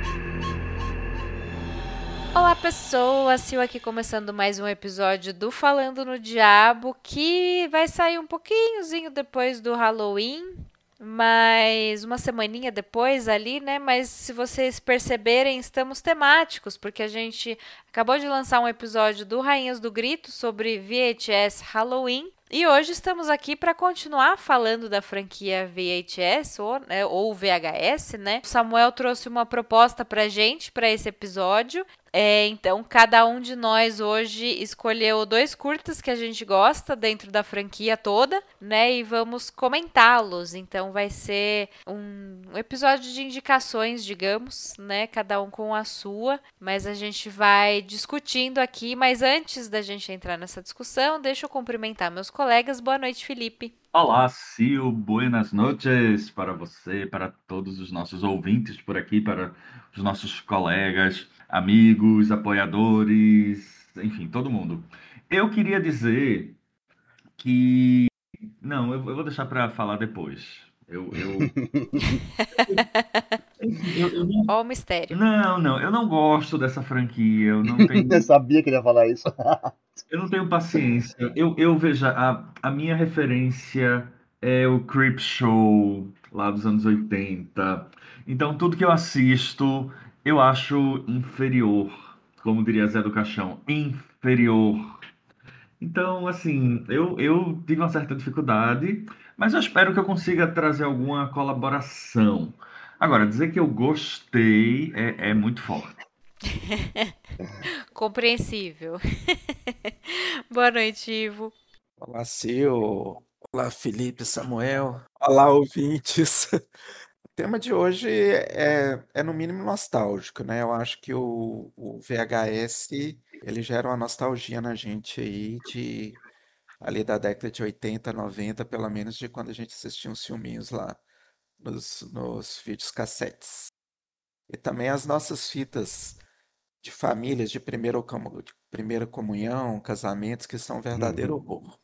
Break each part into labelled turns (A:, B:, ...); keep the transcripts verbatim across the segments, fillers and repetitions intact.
A: Olá pessoas, Sil aqui começando mais um episódio do Falando no Diabo, que vai sair um pouquinhozinho depois do Halloween, mas uma semaninha depois ali, né? Mas se vocês perceberem, estamos temáticos, porque a gente acabou de lançar um episódio do Rainhas do Grito sobre V H S Halloween. E hoje estamos aqui para continuar falando da franquia V H S ou, né, ou V H S, né? O Samuel trouxe uma proposta pra gente para esse episódio. É, então, cada um de nós hoje escolheu dois curtas que a gente gosta dentro da franquia toda, né? E vamos comentá-los. Então, vai ser um, um episódio de indicações, digamos, né? Cada um com a sua. Mas a gente vai discutindo aqui. Mas antes da gente entrar nessa discussão, deixa eu cumprimentar meus colegas. Boa noite, Felipe.
B: Olá, Sil, buenas noches para você, para todos os nossos ouvintes por aqui, para os nossos colegas, amigos, apoiadores, enfim, todo mundo. Eu queria dizer que... Não, eu, eu vou deixar para falar depois. Eu, eu, eu, eu não...
A: Ó o mistério.
B: Não, não, eu não gosto dessa franquia, eu não tenho...
C: Eu sabia que ele ia falar isso.
B: Eu não tenho paciência. Eu, eu veja, a, a minha referência é o Creepshow, lá dos anos oitenta. Então, tudo que eu assisto, eu acho inferior. Como diria Zé do Caixão, inferior. Então, assim, eu, eu tive uma certa dificuldade, mas eu espero que eu consiga trazer alguma colaboração. Agora, dizer que eu gostei é, é muito forte.
A: Compreensível. Boa noite, Ivo.
D: Olá, Sil. Olá, Felipe, Samuel. Olá, ouvintes. O tema de hoje é, é no mínimo nostálgico, né? Eu acho que o, o V H S, ele gera uma nostalgia na gente aí de ali da década de oitenta, noventa, pelo menos de quando a gente assistia uns filminhos lá nos, nos vídeos cassetes. E também as nossas fitas de famílias de primeira, comu- de primeira comunhão, casamentos, que são um verdadeiro
C: Uhum.
D: horror.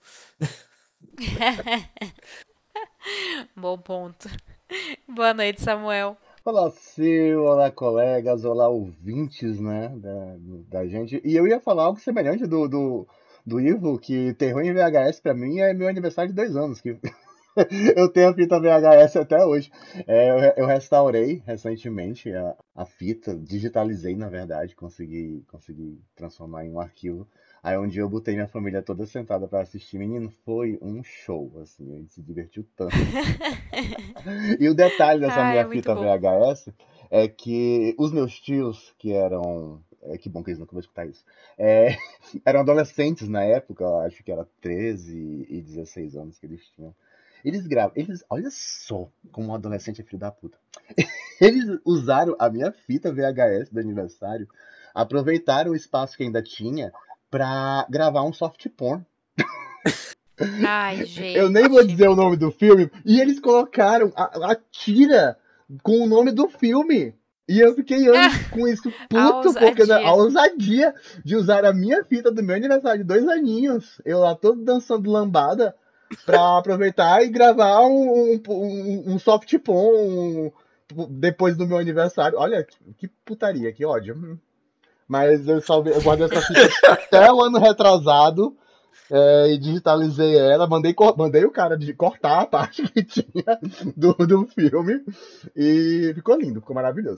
A: Bom ponto. Boa noite, Samuel.
C: Olá, Sil, olá, colegas, olá, ouvintes, né, da, da gente. E eu ia falar algo semelhante do, do, do Ivo, que terror em V H S pra mim é meu aniversário de dois anos, que eu tenho a fita V H S até hoje. É, eu, re- eu restaurei recentemente a, a fita, digitalizei, na verdade, consegui, consegui transformar em um arquivo. Aí um dia eu botei minha família toda sentada pra assistir. Menino, foi um show, assim, a gente se divertiu tanto. E o detalhe dessa
A: Ah, é
C: minha
A: muito
C: fita
A: bom.
C: V H S é que os meus tios, que eram. É, que bom que eles nunca vão escutar isso. É, eram adolescentes na época, eu acho que era treze e dezesseis anos que eles tinham. Eles gravam. Eles, olha só como um adolescente é filho da puta. Eles usaram a minha fita V H S do aniversário, aproveitaram o espaço que ainda tinha pra gravar um soft porn.
A: Ai,
C: Eu nem vou
A: gente.
C: dizer o nome do filme. E eles colocaram a, a tira com o nome do filme. E eu fiquei anos com isso
A: A
C: puto, porque da- a
A: ousadia.
C: ousadia de usar a minha fita do meu aniversário de dois aninhos, eu lá todo dançando lambada, pra aproveitar e gravar um, um, um, um soft porn um- depois do meu aniversário. Olha, que, que putaria, que ódio. Hum. Mas eu salvei, eu guardei essa fita até o ano retrasado. É, e digitalizei ela, mandei, co- mandei o cara de cortar a parte que tinha do, do filme e ficou lindo, ficou maravilhoso.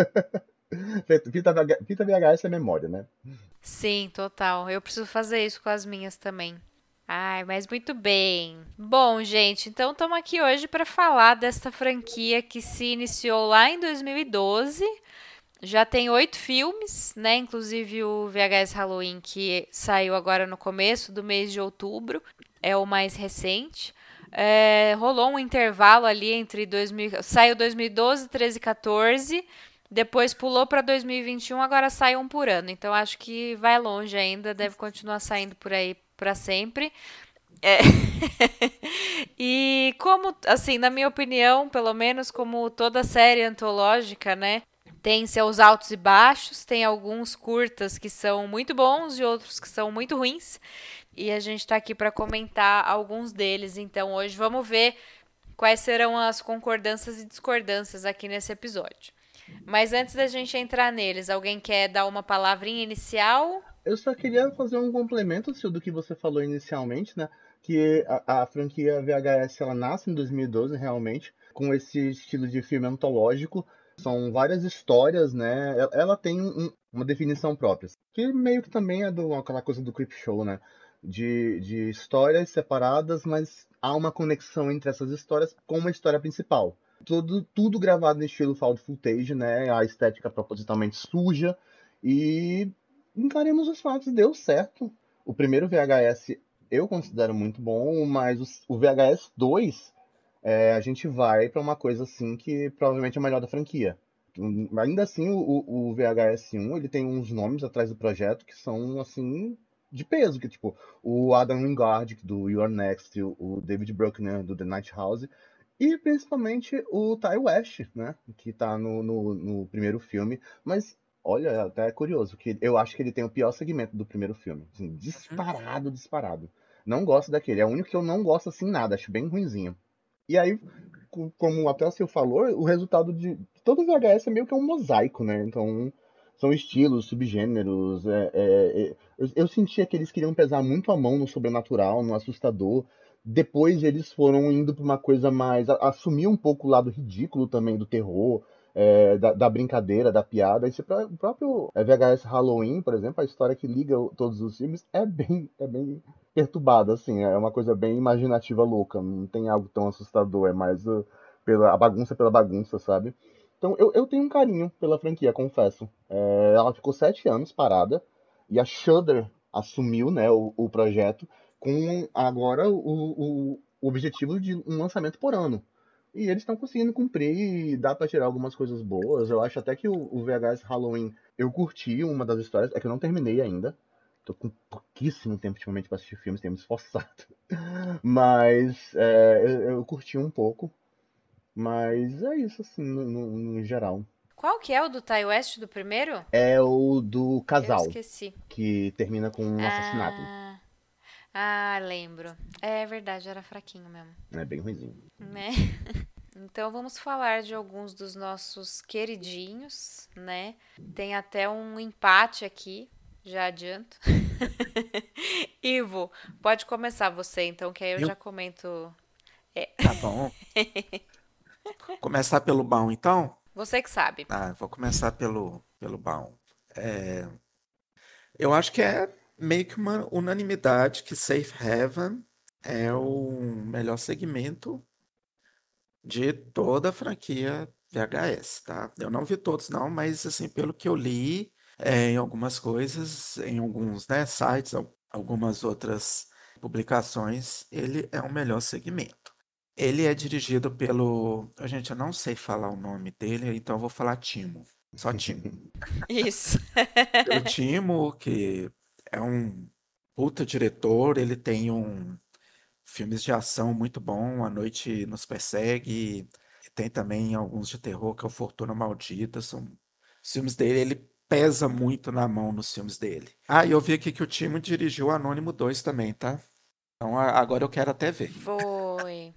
C: Fita, V H fita V H S é memória, né?
A: Sim, total. Eu preciso fazer isso com as minhas também. Ai, mas muito bem. Bom, gente, então estamos aqui hoje para falar desta franquia que se iniciou lá em dois mil e doze. Já tem oito filmes, né? Inclusive o V H S Halloween, que saiu agora no começo do mês de outubro, é o mais recente. É, rolou um intervalo ali entre dois mil, saiu dois mil e doze, treze, quatorze, depois pulou para dois mil e vinte e um, agora sai um por ano. Então acho que vai longe ainda, deve continuar saindo por aí para sempre. É. E como, assim, na minha opinião, pelo menos como toda série antológica, né? Tem seus altos e baixos, tem alguns curtas que são muito bons e outros que são muito ruins. E a gente tá aqui para comentar alguns deles. Então hoje vamos ver quais serão as concordâncias e discordâncias aqui nesse episódio. Mas antes da gente entrar neles, alguém quer dar uma palavrinha inicial?
C: Eu só queria fazer um complemento, Sil, do que você falou inicialmente, né? Que a, a franquia V H S ela nasce em dois mil e doze, realmente, com esse estilo de filme antológico. São várias histórias, né? Ela, ela tem um- uma definição própria, que meio que também é do, aquela coisa do Creepshow, né? De, de histórias separadas, mas há uma conexão entre essas histórias com uma história principal. Tudo, tudo gravado no estilo found footage, né? A estética propositalmente suja. E encaremos os fatos, deu certo. O primeiro V H S eu considero muito bom, mas o, o V H S dois, é, a gente vai pra uma coisa assim que provavelmente é a melhor da franquia. Hum, Ainda assim, o, o V H S um ele tem uns nomes atrás do projeto que são assim de peso, que tipo o Adam Wingard do You're Next, o o David Bruckner do The Night House e principalmente o Ty West, né, que tá no, no, no primeiro filme. Mas olha, é até curioso, que eu acho que ele tem o pior segmento do primeiro filme. Assim,
D: Uhum.
C: disparado, disparado. Não gosto daquele. É o único que eu não gosto assim nada, acho bem ruinzinho. E aí, co- como até o Sil falou, o resultado de de todo V H S é meio que um mosaico, né? Então, são estilos, subgêneros. é- é- é- eu, eu sentia que eles queriam pesar muito a mão no sobrenatural, no assustador. Depois eles foram indo para uma coisa mais. a- assumir um pouco o lado ridículo também do terror, é, da, da brincadeira, da piada. Esse pró- o próprio é, V H S Halloween, por exemplo, a história que liga o- todos os filmes é bem, é bem perturbada, assim. É uma coisa bem imaginativa, louca. Não tem algo tão assustador. É mais uh, pela, a bagunça pela bagunça, sabe? Então eu, eu tenho um carinho pela franquia, confesso. É, ela ficou sete anos parada e a Shudder assumiu, né, o, o projeto com agora o, o, o objetivo de um lançamento por ano. E eles estão conseguindo cumprir e dá pra tirar algumas coisas boas. Eu acho até que o, o V H S Halloween eu curti uma das histórias, é que eu não terminei ainda. Tô com pouquíssimo tempo ultimamente pra assistir filmes, tenho me esforçado. Mas é, eu, eu curti um pouco. Mas é isso, assim, no, no- no geral.
A: Qual que é o do Ty West do primeiro?
C: É o do
A: Eu
C: casal,
A: esqueci.
C: que termina com um assassinato.
A: Ah, ah, lembro. É verdade, era fraquinho mesmo,
C: É bem ruimzinho.
A: né? Então vamos falar de alguns dos nossos queridinhos, né? Tem até um empate aqui, já adianto. Ivo, pode começar você então, que aí eu
D: Eu,
A: já comento. É,
D: tá bom. Começar pelo bom, então?
A: você que sabe.
D: Ah, vou começar pelo, pelo bom. É, eu acho que é meio que uma unanimidade que Safe Haven é o melhor segmento de toda a franquia V H S, tá? Eu não vi todos, não, mas assim, pelo que eu li, é, em algumas coisas, em alguns, né, sites, al- algumas outras publicações, ele é o melhor segmento. Ele é dirigido pelo. A gente, eu não sei falar o nome dele, então eu vou falar Timo. Só Timo.
A: Isso.
D: Pelo Timo, que é um puta diretor, ele tem um filmes de ação muito bom, A Noite Nos Persegue, e tem também alguns de terror, que é o Fortuna Maldita, são os filmes dele, ele pesa muito na mão nos filmes dele. Ah, e eu vi aqui que o Timo dirigiu o Anônimo dois também, tá? Então a- agora eu quero até ver.
A: Foi.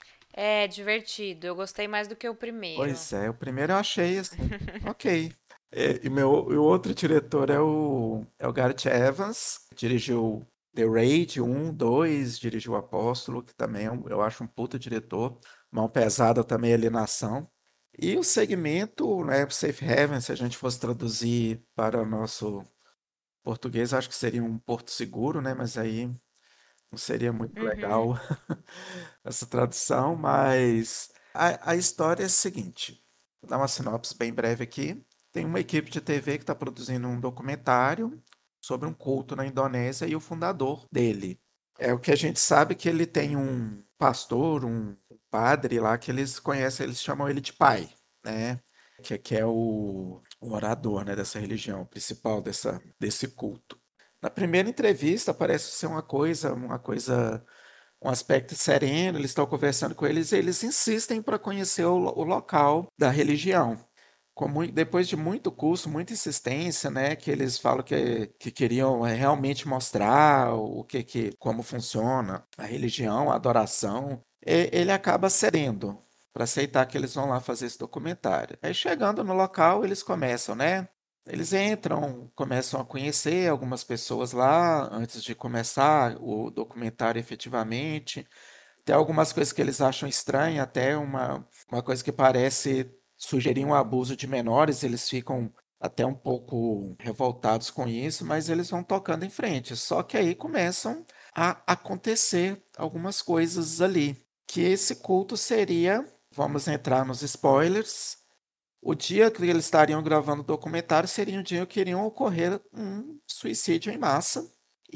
A: É divertido. Eu gostei mais do que o primeiro.
D: Pois é, o primeiro eu achei assim, ok. É, e meu, e o outro diretor é o, é o Gareth Evans, que dirigiu The Raid um, dois, dirigiu o Apóstolo, que também é um- eu acho um puta diretor, mão pesada também ali na ação. E o segmento, né, Safe Haven, se a gente fosse traduzir para o nosso português, acho que seria um porto seguro, né, mas aí não seria muito
A: Uhum.
D: legal essa tradução, mas a, a história é a seguinte, vou dar uma sinopse bem breve aqui. Tem uma equipe de T V que está produzindo um documentário sobre um culto na Indonésia e o fundador dele. É o que a gente sabe que ele tem um pastor, um padre lá que eles conhecem, eles chamam ele de pai, né? Que, que é o, o orador, né, dessa religião principal dessa, desse culto. Na primeira entrevista parece ser uma coisa, uma coisa um aspecto sereno, eles estão conversando com eles e eles insistem para conhecer o, lo- o local da religião. Com mui- depois de muito curso, muita insistência, né, que eles falam que, que queriam é, realmente mostrar o que, que, como funciona a religião, a adoração, e- ele acaba cedendo. para aceitar que eles vão lá fazer esse documentário. Aí chegando no local, eles começam, né? Eles entram, começam a conhecer algumas pessoas lá antes de começar o documentário efetivamente. Tem algumas coisas que eles acham estranhas, até uma, uma coisa que parece sugerir um abuso de menores, eles ficam até um pouco revoltados com isso, mas eles vão tocando em frente. Só que aí começam a acontecer algumas coisas ali. Que esse culto seria, vamos entrar nos spoilers, o dia que eles estariam gravando o documentário seria um dia que iriam ocorrer um suicídio em massa.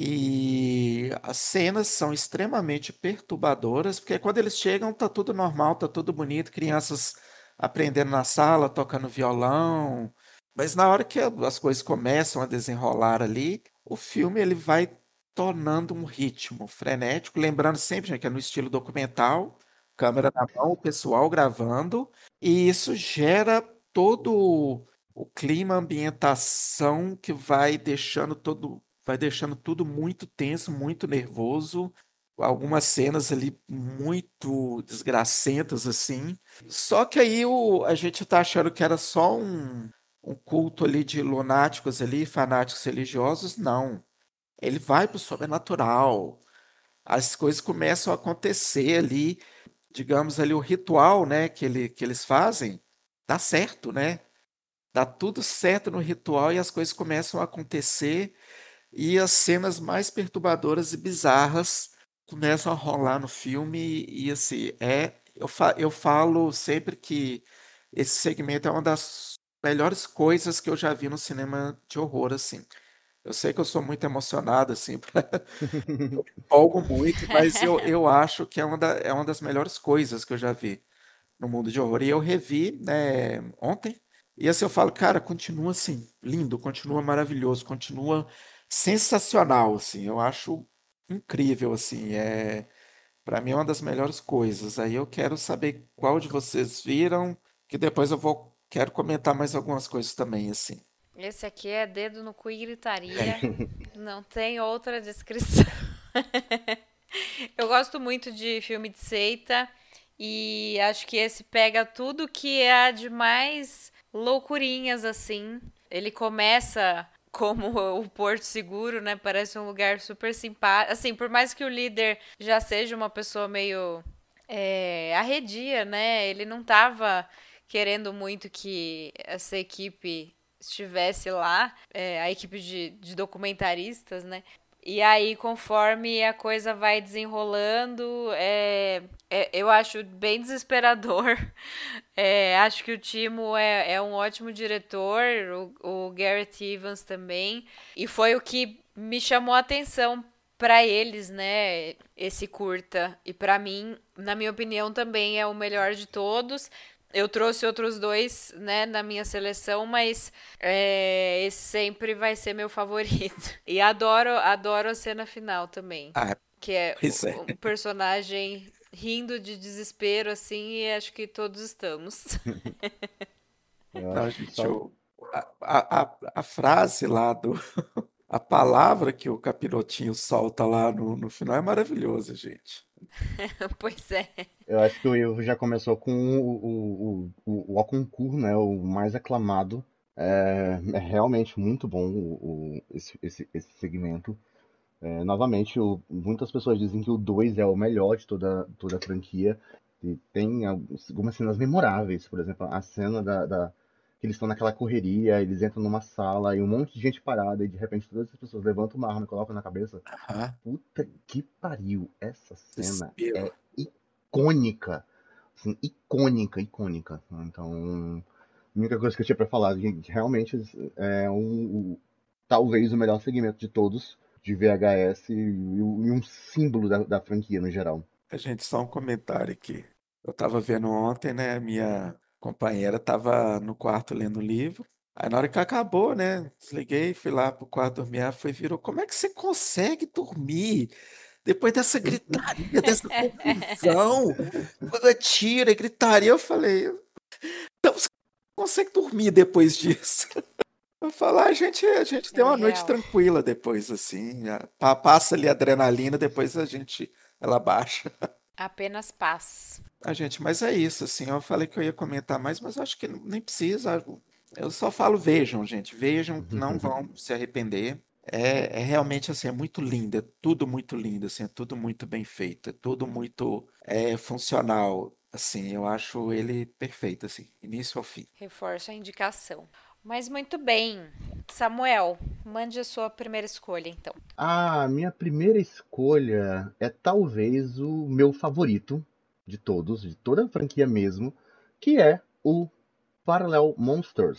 D: E as cenas são extremamente perturbadoras, porque quando eles chegam tá tudo normal, tá tudo bonito, crianças aprendendo na sala, tocando violão. Mas na hora que as coisas começam a desenrolar ali, o filme ele vai tornando um ritmo frenético, lembrando sempre, gente, que é no estilo documental, câmera na mão, o pessoal gravando, e isso gera todo o clima, a ambientação que vai deixando todo, vai deixando tudo muito tenso, muito nervoso. Algumas cenas ali muito desgracentas assim. Só que aí o, a gente tá achando que era só um, um culto ali de lunáticos ali, fanáticos religiosos. Não. Ele vai pro sobrenatural. As coisas começam a acontecer ali, digamos ali o ritual, né, que, ele, que eles fazem, dá certo, né? Dá tudo certo no ritual e as coisas começam a acontecer e as cenas mais perturbadoras e bizarras começam a rolar no filme e assim, é, eu, fa eu falo sempre que esse segmento é uma das melhores coisas que eu já vi no cinema de horror, assim. Eu sei que eu sou muito emocionado, assim, eu empolgo muito, mas eu, eu acho que é uma, da- é uma das melhores coisas que eu já vi no mundo de horror. E eu revi, né, ontem, e assim eu falo, cara, continua assim, lindo, continua maravilhoso, continua sensacional, assim. Eu acho incrível, assim. É, para mim é uma das melhores coisas. Aí eu quero saber qual de vocês viram, que depois eu vou quero comentar mais algumas coisas também, assim.
A: Esse aqui é dedo no cu e gritaria. Não tem outra descrição. Eu gosto muito de filme de seita e acho que esse pega tudo que há de mais loucurinhas assim. Ele começa como o Porto Seguro, né? Parece um lugar super simpático. Assim, por mais que o líder já seja uma pessoa meio é, arredia, né? Ele não tava querendo muito que essa equipe estivesse lá, é, a equipe de, de documentaristas, né? E aí, conforme a coisa vai desenrolando, é, é, eu acho bem desesperador. É, acho que o Timo é, é um ótimo diretor, o, o Gareth Evans também. E foi o que me chamou a atenção para eles, né? Esse curta. E para mim, na minha opinião, também é o melhor de todos. Eu trouxe outros dois, né, na minha seleção, mas é, esse sempre vai ser meu favorito. E adoro, adoro a cena final também,
D: Ah,
A: que é
D: pois é.
A: o, o personagem rindo de desespero, assim, e acho que todos estamos.
C: Eu
D: Não,
C: acho que
D: gente,
C: só.
D: o, a, a, a, a frase lá do. A palavra que o capirotinho solta lá no, no final é maravilhosa, gente.
A: Pois é.
C: Eu acho que o Ivo já começou com o, o, o, o Okonkwo, né? O mais aclamado. É, é realmente muito bom o, o- esse, esse, esse segmento. É, novamente, o- muitas pessoas dizem que o dois é o melhor de toda, toda a franquia. E tem algumas cenas memoráveis, por exemplo, a cena da, da- que eles estão naquela correria, eles entram numa sala e um monte de gente parada, e de repente todas as pessoas levantam uma arma e colocam na cabeça.
D: Ah,
C: Puta que pariu! Essa cena
D: desespero.
C: é icônica. Assim, icônica, icônica. Então, a única coisa que eu tinha pra falar, que realmente é um, o- talvez o melhor segmento de todos, de V H S e, um e um símbolo da, da franquia no geral.
D: A gente, só um comentário aqui. Eu tava vendo ontem, né? Minha companheira tava no quarto lendo o livro. Aí na hora que acabou, né? Desliguei, fui lá pro quarto dormir. Ela foi, virou. Como é que você consegue dormir depois dessa gritaria, dessa confusão? Quando é tiro, é gritaria. Eu falei, então você consegue dormir depois disso? Eu falo, "Ah, a gente, a gente tem
A: É
D: uma noite
A: real.
D: tranquila depois, assim. a- pa- Passa ali a adrenalina, depois a gente, ela baixa."
A: Apenas paz.
D: Ah, gente, mas é isso, assim, eu falei que eu ia comentar mais, mas acho que nem precisa. Eu só falo, vejam, gente, vejam, que não vão se arrepender. É, é realmente, assim, é muito lindo, é tudo muito lindo, assim, é tudo muito bem feito, é tudo muito é, funcional, assim, eu acho ele perfeito, assim, início ao fim.
A: Reforço a indicação. Mas muito bem. Samuel, mande a sua primeira escolha, então.
C: A minha primeira escolha é talvez o meu favorito de todos, de toda a franquia mesmo, que é o Parallel Monsters,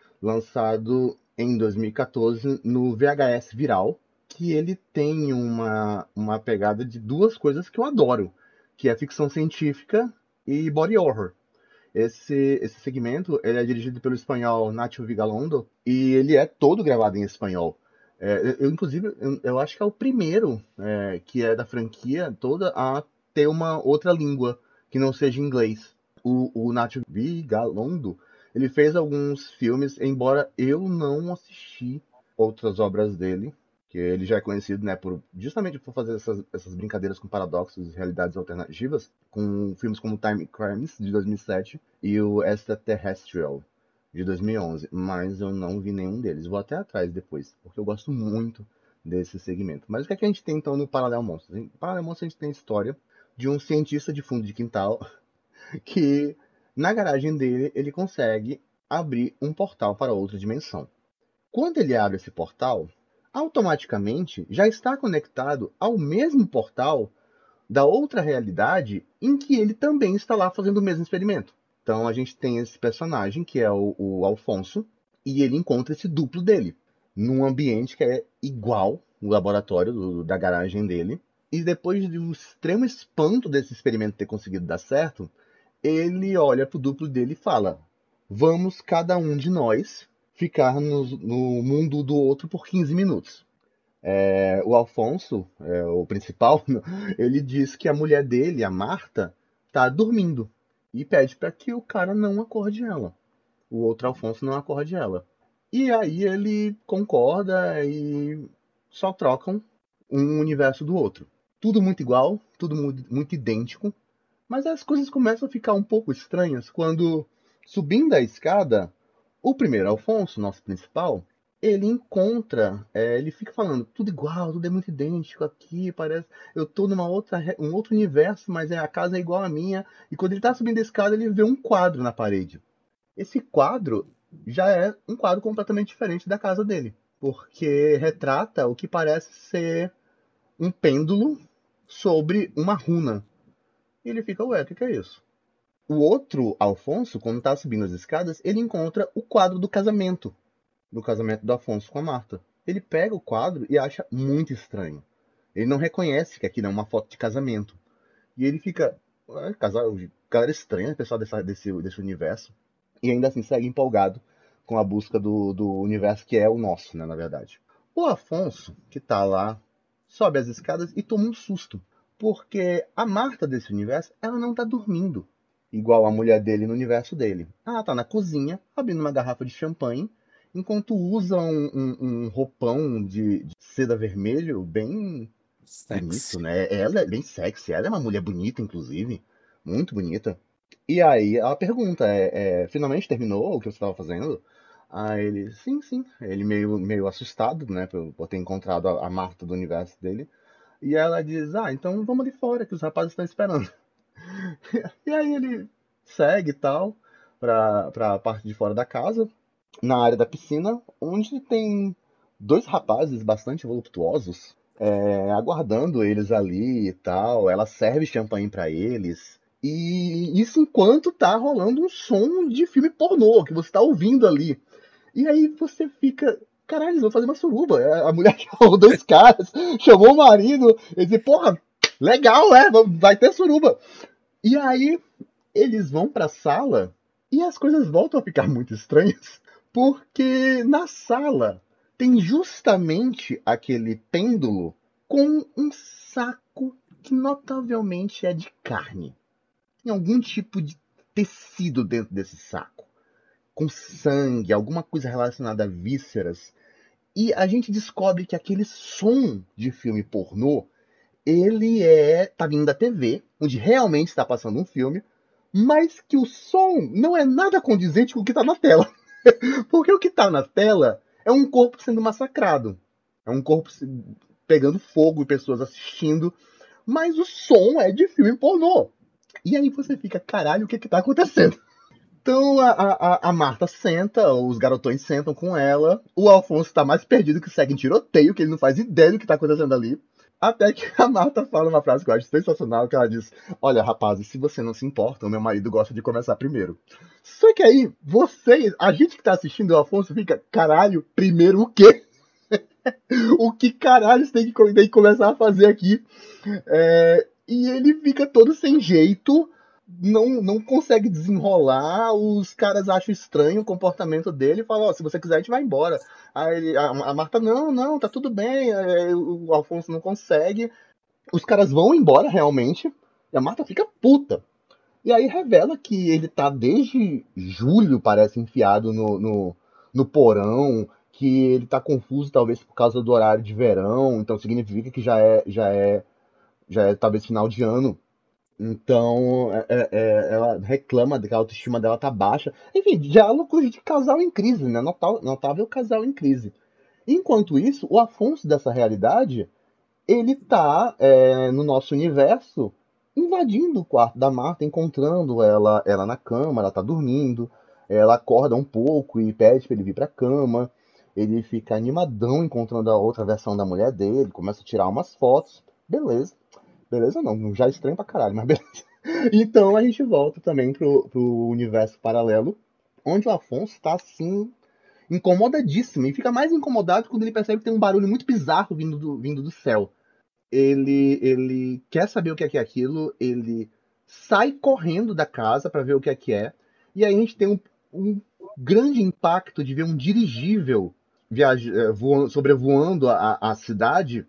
C: lançado em dois mil e quatorze no V H S Viral, que ele tem uma, uma pegada de duas coisas que eu adoro, que é ficção científica e body horror. Esse, esse segmento ele é dirigido pelo espanhol Nacho Vigalondo e ele é todo gravado em espanhol. É, eu, eu, inclusive, eu, eu acho que é o primeiro é, que é da franquia toda a ter uma outra língua que não seja inglês. O, o Nacho Vigalondo, ele fez alguns filmes, embora eu não assisti outras obras dele, que ele já é conhecido, né, por justamente por fazer essas, essas brincadeiras com paradoxos e realidades alternativas, com filmes como Time Crimes, de dois mil e sete, e o Extraterrestrial, de dois mil e onze, mas eu não vi nenhum deles. Vou até atrás depois, porque eu gosto muito desse segmento. Mas o que é que a gente tem então no Parallel Monsters? No Parallel Monsters a gente tem a história de um cientista de fundo de quintal que, na garagem dele, ele consegue abrir um portal para outra dimensão. Quando ele abre esse portal, automaticamente já está conectado ao mesmo portal da outra realidade em que ele também está lá fazendo o mesmo experimento. Então a gente tem esse personagem que é o, o Alfonso e ele encontra esse duplo dele num ambiente que é igual o laboratório do, da garagem dele. E depois do extremo espanto desse experimento ter conseguido dar certo, ele olha pro duplo dele e fala: vamos cada um de nós ficar no, no mundo do outro por quinze minutos. É, o Alfonso, é, o principal, ele diz que a mulher dele, a Marta, tá dormindo e pede para que o cara não acorde ela. O outro Alfonso não acorde ela. E aí ele concorda e só trocam um universo do outro. Tudo muito igual, tudo muito, muito idêntico, mas as coisas começam a ficar um pouco estranhas quando, subindo a escada, o primeiro Alfonso, nosso principal, ele encontra, é, ele fica falando, tudo igual, tudo é muito idêntico aqui, parece, eu tô numa outra, re- um outro universo, mas é, a casa é igual à minha. E quando ele tá subindo a escada, ele vê um quadro na parede. Esse quadro já é um quadro completamente diferente da casa dele, porque retrata o que parece ser um pêndulo sobre uma runa. E ele fica, ué, o que que é isso? O outro Alfonso, quando tá subindo as escadas, ele encontra o quadro do casamento, do casamento do Afonso com a Marta. Ele pega o quadro e acha muito estranho. Ele não reconhece que aquilo é uma foto de casamento. E ele fica, "Ué, casal, galera estranha, pessoal dessa, desse, desse universo." E ainda assim segue empolgado com a busca do, do universo que é o nosso, né, na verdade. O Afonso, que tá lá, sobe as escadas e toma um susto. Porque a Marta desse universo, ela não tá dormindo igual a mulher dele no universo dele. Ela tá na cozinha, abrindo uma garrafa de champanhe, enquanto usa um, um- um roupão de, de seda vermelho bem bonito,
D: Sexy.
C: né? Ela é bem sexy, ela é uma mulher bonita, inclusive. Muito bonita. E aí ela pergunta, é, é, finalmente terminou o que você estava fazendo? Aí ele, sim, sim. Ele meio, meio assustado, né, por, por ter encontrado a, a Marta do universo dele. E ela diz, ah, então vamos ali fora, que os rapazes estão esperando. E aí ele segue e tal, pra, pra parte de fora da casa, na área da piscina, onde tem dois rapazes bastante voluptuosos, é, aguardando eles ali e tal. Ela serve champanhe pra eles. E isso enquanto tá rolando um som de filme pornô que você tá ouvindo ali. E aí você fica, caralho, eles vão fazer uma suruba. A mulher chamou dois caras, chamou o marido, e disse, porra, legal, é, vai ter suruba. E aí eles vão pra sala e as coisas voltam a ficar muito estranhas, porque na sala tem justamente aquele pêndulo com um saco que notavelmente é de carne. Tem algum tipo de tecido dentro desse saco, com sangue, alguma coisa relacionada a vísceras. E a gente descobre que aquele som de filme pornô, ele é tá vindo da T V, onde realmente está passando um filme, mas que o som não é nada condizente com o que está na tela. Porque o que está na tela é um corpo sendo massacrado. É um corpo pegando fogo e pessoas assistindo. Mas o som é de filme pornô. E aí você fica, caralho, o que que tá acontecendo? Então a, a, a Marta senta, os garotões sentam com ela. O Alfonso tá mais perdido que segue em tiroteio, que ele não faz ideia do que tá acontecendo ali. Até que a Marta fala uma frase que eu acho sensacional, que ela diz: olha, rapazes, se você não se importa, o meu marido gosta de começar primeiro. Só que aí, vocês, a gente que tá assistindo o Alfonso fica, caralho, primeiro o quê? O que caralho você tem que, tem que começar a fazer aqui? É, e ele fica todo sem jeito, não, não consegue desenrolar, os caras acham estranho o comportamento dele e falam, ó, se você quiser a gente vai embora. Aí ele- a, a Marta, não, não, tá tudo bem, é, o Alfonso não consegue. Os caras vão embora realmente, e a Marta fica puta. E aí revela que ele tá desde julho, parece, enfiado no, no, no porão, que ele tá confuso talvez por causa do horário de verão, então significa que já é, já é, já é talvez final de ano. Então é- é- é- ela reclama de que a autoestima dela tá baixa. Enfim, diálogos de casal em crise, né? Notável, notável casal em crise. Enquanto isso, o Afonso dessa realidade ele tá é, no nosso universo invadindo o quarto da Marta, encontrando ela, ela na cama, ela tá dormindo, ela acorda um pouco e pede pra ele vir pra cama, ele fica animadão encontrando a outra versão da mulher dele, começa a tirar umas fotos, beleza, beleza não, já estranho pra caralho, mas beleza. Então a gente volta também pro, pro universo paralelo, onde o Afonso tá assim, incomodadíssimo, e fica mais incomodado quando ele percebe que tem um barulho muito bizarro vindo do, vindo do céu. Ele, ele quer saber o que é que é aquilo, ele sai correndo da casa para ver o que é que é, e aí a gente tem um, um grande impacto de ver um dirigível viaja, eh, voando- sobrevoando a, a cidade,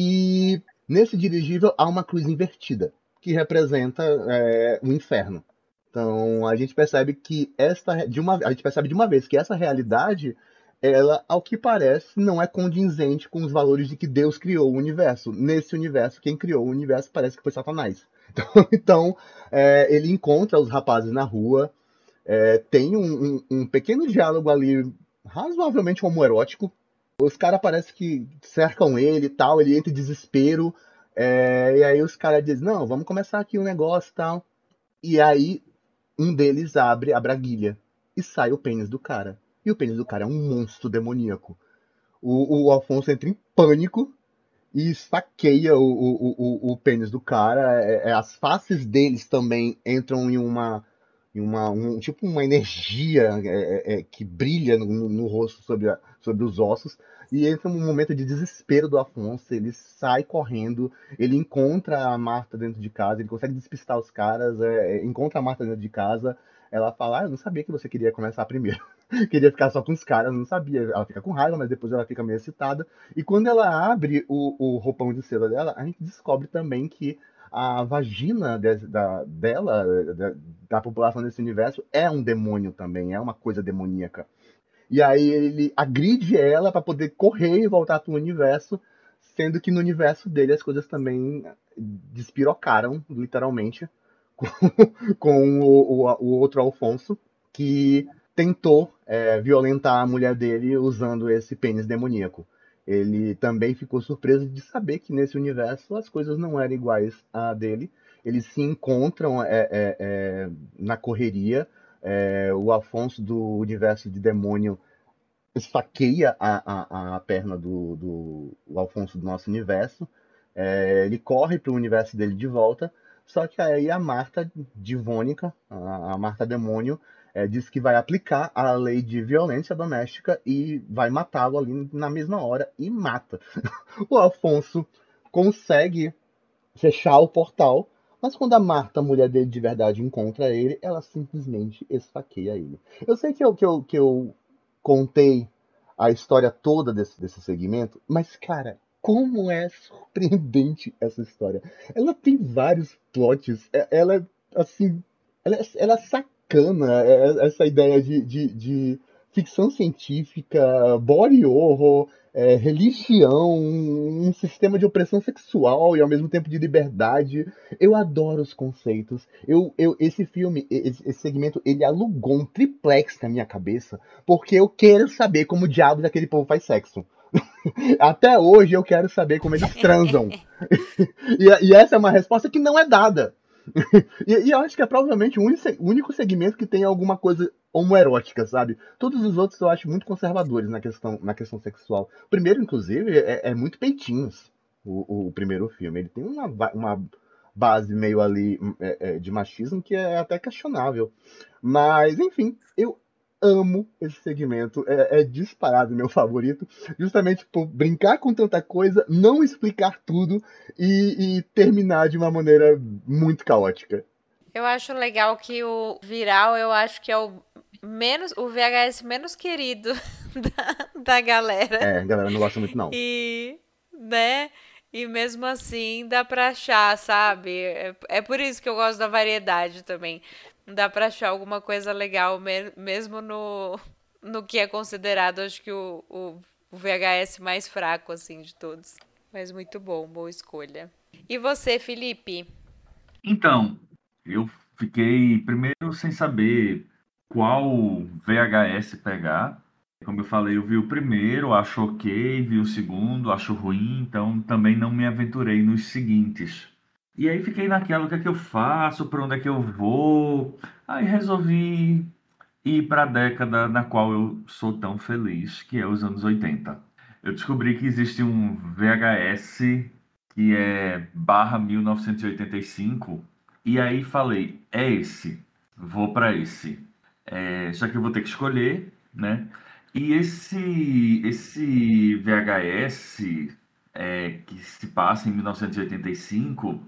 C: e nesse dirigível há uma cruz invertida, que representa é, o inferno. Então a gente percebe que esta de uma a gente percebe de uma vez que essa realidade ela, ao que parece, não é condizente com os valores de que Deus criou o universo. Nesse universo, quem criou o universo parece que foi Satanás. Então, então, é, ele encontra os rapazes na rua, é, tem um, um- um pequeno diálogo ali razoavelmente homoerótico. Os caras parecem que cercam ele e tal, ele entra em desespero, é, e aí os caras dizem, não, vamos começar aqui um negócio e tal. E aí um deles abre a braguilha e sai o pênis do cara. E o pênis do cara é um monstro demoníaco. O, o Alfonso entra em pânico e esfaqueia o, o, o, o pênis do cara. É, é, as faces deles também entram em uma. Em uma um, tipo uma energia é, é, é, que brilha no, no- no rosto sobre, a- sobre os ossos. E entra um momento de desespero do Afonso. Ele sai correndo, ele encontra a Marta dentro de casa, ele consegue despistar os caras, é, é, encontra a Marta dentro de casa. Ela fala: ah, eu não sabia que você queria começar primeiro. Queria ficar só com os caras, não sabia. Ela fica com raiva, mas depois ela fica meio excitada. E quando ela abre o, o roupão de seda dela, a gente descobre também que a vagina de- da, dela, da, da população desse universo, é um demônio também, é uma coisa demoníaca. E aí ele agride ela para poder correr e voltar para o universo, sendo que no universo dele as coisas também despirocaram, literalmente, com, com o, o, o outro Alfonso, que tentou é, violentar a mulher dele usando esse pênis demoníaco. Ele também ficou surpreso de saber que nesse universo as coisas não eram iguais à dele. Eles se encontram é, é, é, na correria. É, o Afonso do universo de demônio esfaqueia a, a, a perna do, do o Alfonso do nosso universo. É, ele corre para o universo dele de volta. Só que aí a Marta Divônica, a, a Marta Demônio, é, diz que vai aplicar a lei de violência doméstica e vai matá-lo ali na mesma hora e mata. O Alfonso consegue fechar o portal, mas quando a Marta, a mulher dele de verdade, encontra ele, ela simplesmente esfaqueia ele. Eu sei que eu, que eu, que eu contei a história toda desse, desse segmento, mas, cara, como é surpreendente essa história. Ela tem vários plots, é- ela, é, assim, ela, é- ela é sacana, é- essa ideia de, de, de ficção científica, body horror, é, religião, um, um sistema de opressão sexual e ao mesmo tempo de liberdade. Eu adoro os conceitos. Eu, eu, esse filme, esse, esse segmento, ele alugou um triplex na minha cabeça, porque eu quero saber como diabos aquele povo faz sexo. Até hoje eu quero saber como eles transam. e, e essa é uma resposta que não é dada. E, e eu acho que é provavelmente o único, o único segmento que tem alguma coisa homoerótica, sabe? Todos os outros eu acho muito conservadores na questão, na questão sexual. O primeiro, inclusive, é, é muito peitinhos. O, o primeiro filme. Ele tem uma, ba- uma base meio ali é, é, de machismo que é até questionável. Mas, enfim, eu amo esse segmento. É, é disparado meu favorito. Justamente por brincar com tanta coisa, não explicar tudo e, e terminar de uma maneira muito caótica.
A: Eu acho legal que o viral, eu acho que é o menos, o V H S menos querido da, da galera.
C: É, a galera não gosta muito, não.
A: E, né? E mesmo assim dá pra achar, sabe? É, é por isso que eu gosto da variedade também. Dá pra achar alguma coisa legal, me- mesmo no, no que é considerado, acho que o, o, o V H S mais fraco, assim, de todos. Mas muito bom, boa escolha. E você, Felipe?
B: Então, eu fiquei primeiro sem saber qual V H S pegar. Como eu falei, eu vi o primeiro, acho ok, vi o segundo, acho ruim, então também não me aventurei nos seguintes. E aí fiquei naquela, o que é que eu faço, para onde é que eu vou? Aí resolvi ir para a década na qual eu sou tão feliz, que é os anos oitenta. Eu descobri que existe um V H S que é barra mil novecentos e oitenta e cinco, e aí falei, é esse, vou para esse. É, já que eu vou ter que escolher, né? E esse, esse V H S é, que se passa em mil novecentos e oitenta e cinco,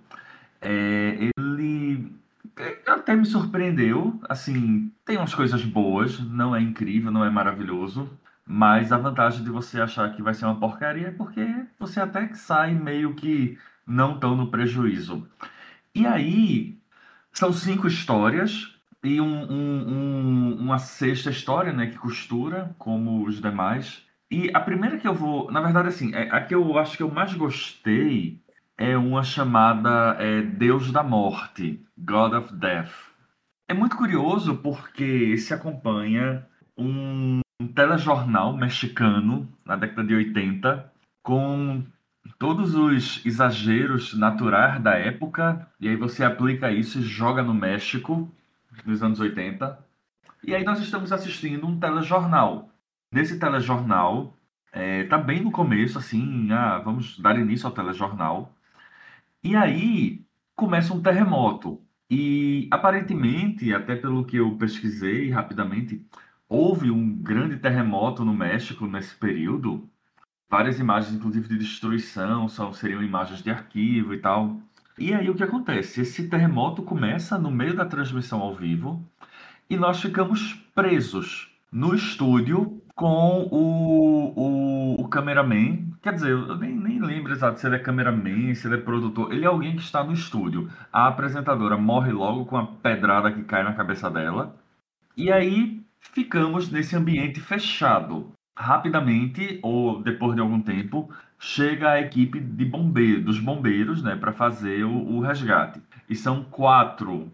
B: é, ele até me surpreendeu. Assim, tem umas coisas boas, não é incrível, não é maravilhoso, mas a vantagem de você achar que vai ser uma porcaria é porque você até que sai meio que não tão no prejuízo. E aí, são cinco histórias e um- um- um- uma sexta história, né, que costura, como os demais. E a primeira que eu vou, na verdade, assim, é- a que eu acho que eu mais gostei é uma chamada é, Deus da Morte, God of Death. É muito curioso porque se acompanha um, um telejornal mexicano na década de oitenta com todos os exageros naturais da época, e aí você aplica isso e joga no México, nos anos oitenta. E aí nós estamos assistindo um telejornal. Nesse telejornal, é, tá bem no começo, assim, ah, vamos dar início ao telejornal. E aí começa um terremoto. E aparentemente, até pelo que eu pesquisei rapidamente, houve um grande terremoto no México nesse período. Várias imagens, inclusive de destruição, são, seriam imagens de arquivo e tal. E aí o que acontece? Esse terremoto começa no meio da transmissão ao vivo e nós ficamos presos no estúdio com o, o, o cameraman. Quer dizer, eu nem, nem lembro exato se ele é cameraman, se ele é produtor. Ele é alguém que está no estúdio. A apresentadora morre logo com a pedrada que cai na cabeça dela. E aí ficamos nesse ambiente fechado. Rapidamente, ou depois de algum tempo, chega a equipe de bombeiro, dos bombeiros, né, para fazer o, o resgate. E são quatro,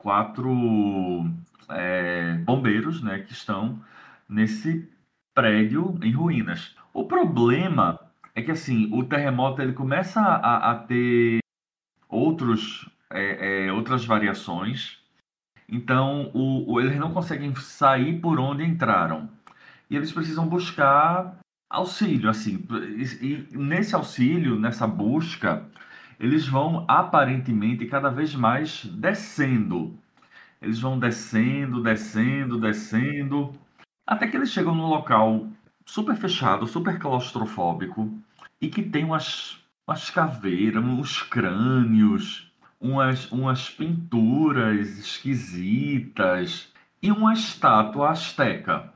B: quatro é, bombeiros, né, que estão nesse prédio em ruínas. O problema é que assim, o terremoto ele começa a, a ter outros, é, é, outras variações. Então, o, o- eles não conseguem sair por onde entraram. E eles precisam buscar auxílio, assim. E, e nesse auxílio, nessa busca, eles vão aparentemente cada vez mais descendo. Eles vão descendo, descendo, descendo, até que eles chegam num local super fechado, super claustrofóbico, e que tem umas, umas caveiras, uns crânios, umas, umas pinturas esquisitas e uma estátua asteca.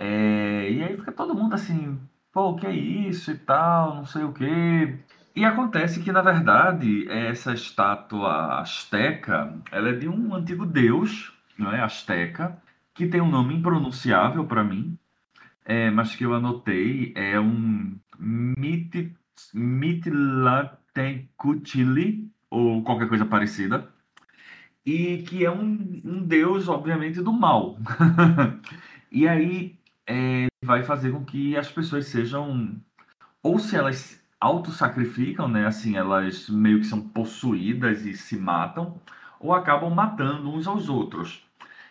B: É, e aí fica todo mundo assim, pô, o que é isso e tal, não sei o quê. E acontece que, na verdade, essa estátua asteca, ela é de um antigo deus, não é, asteca, que tem um nome impronunciável para mim, é, mas que eu anotei, é um Mit- Mitlatekuchili, ou qualquer coisa parecida, e que é um, um deus, obviamente, do mal. E aí é, vai fazer com que as pessoas sejam, ou se elas auto-sacrificam, né? Assim, elas meio que são possuídas e se matam, ou acabam matando uns aos outros.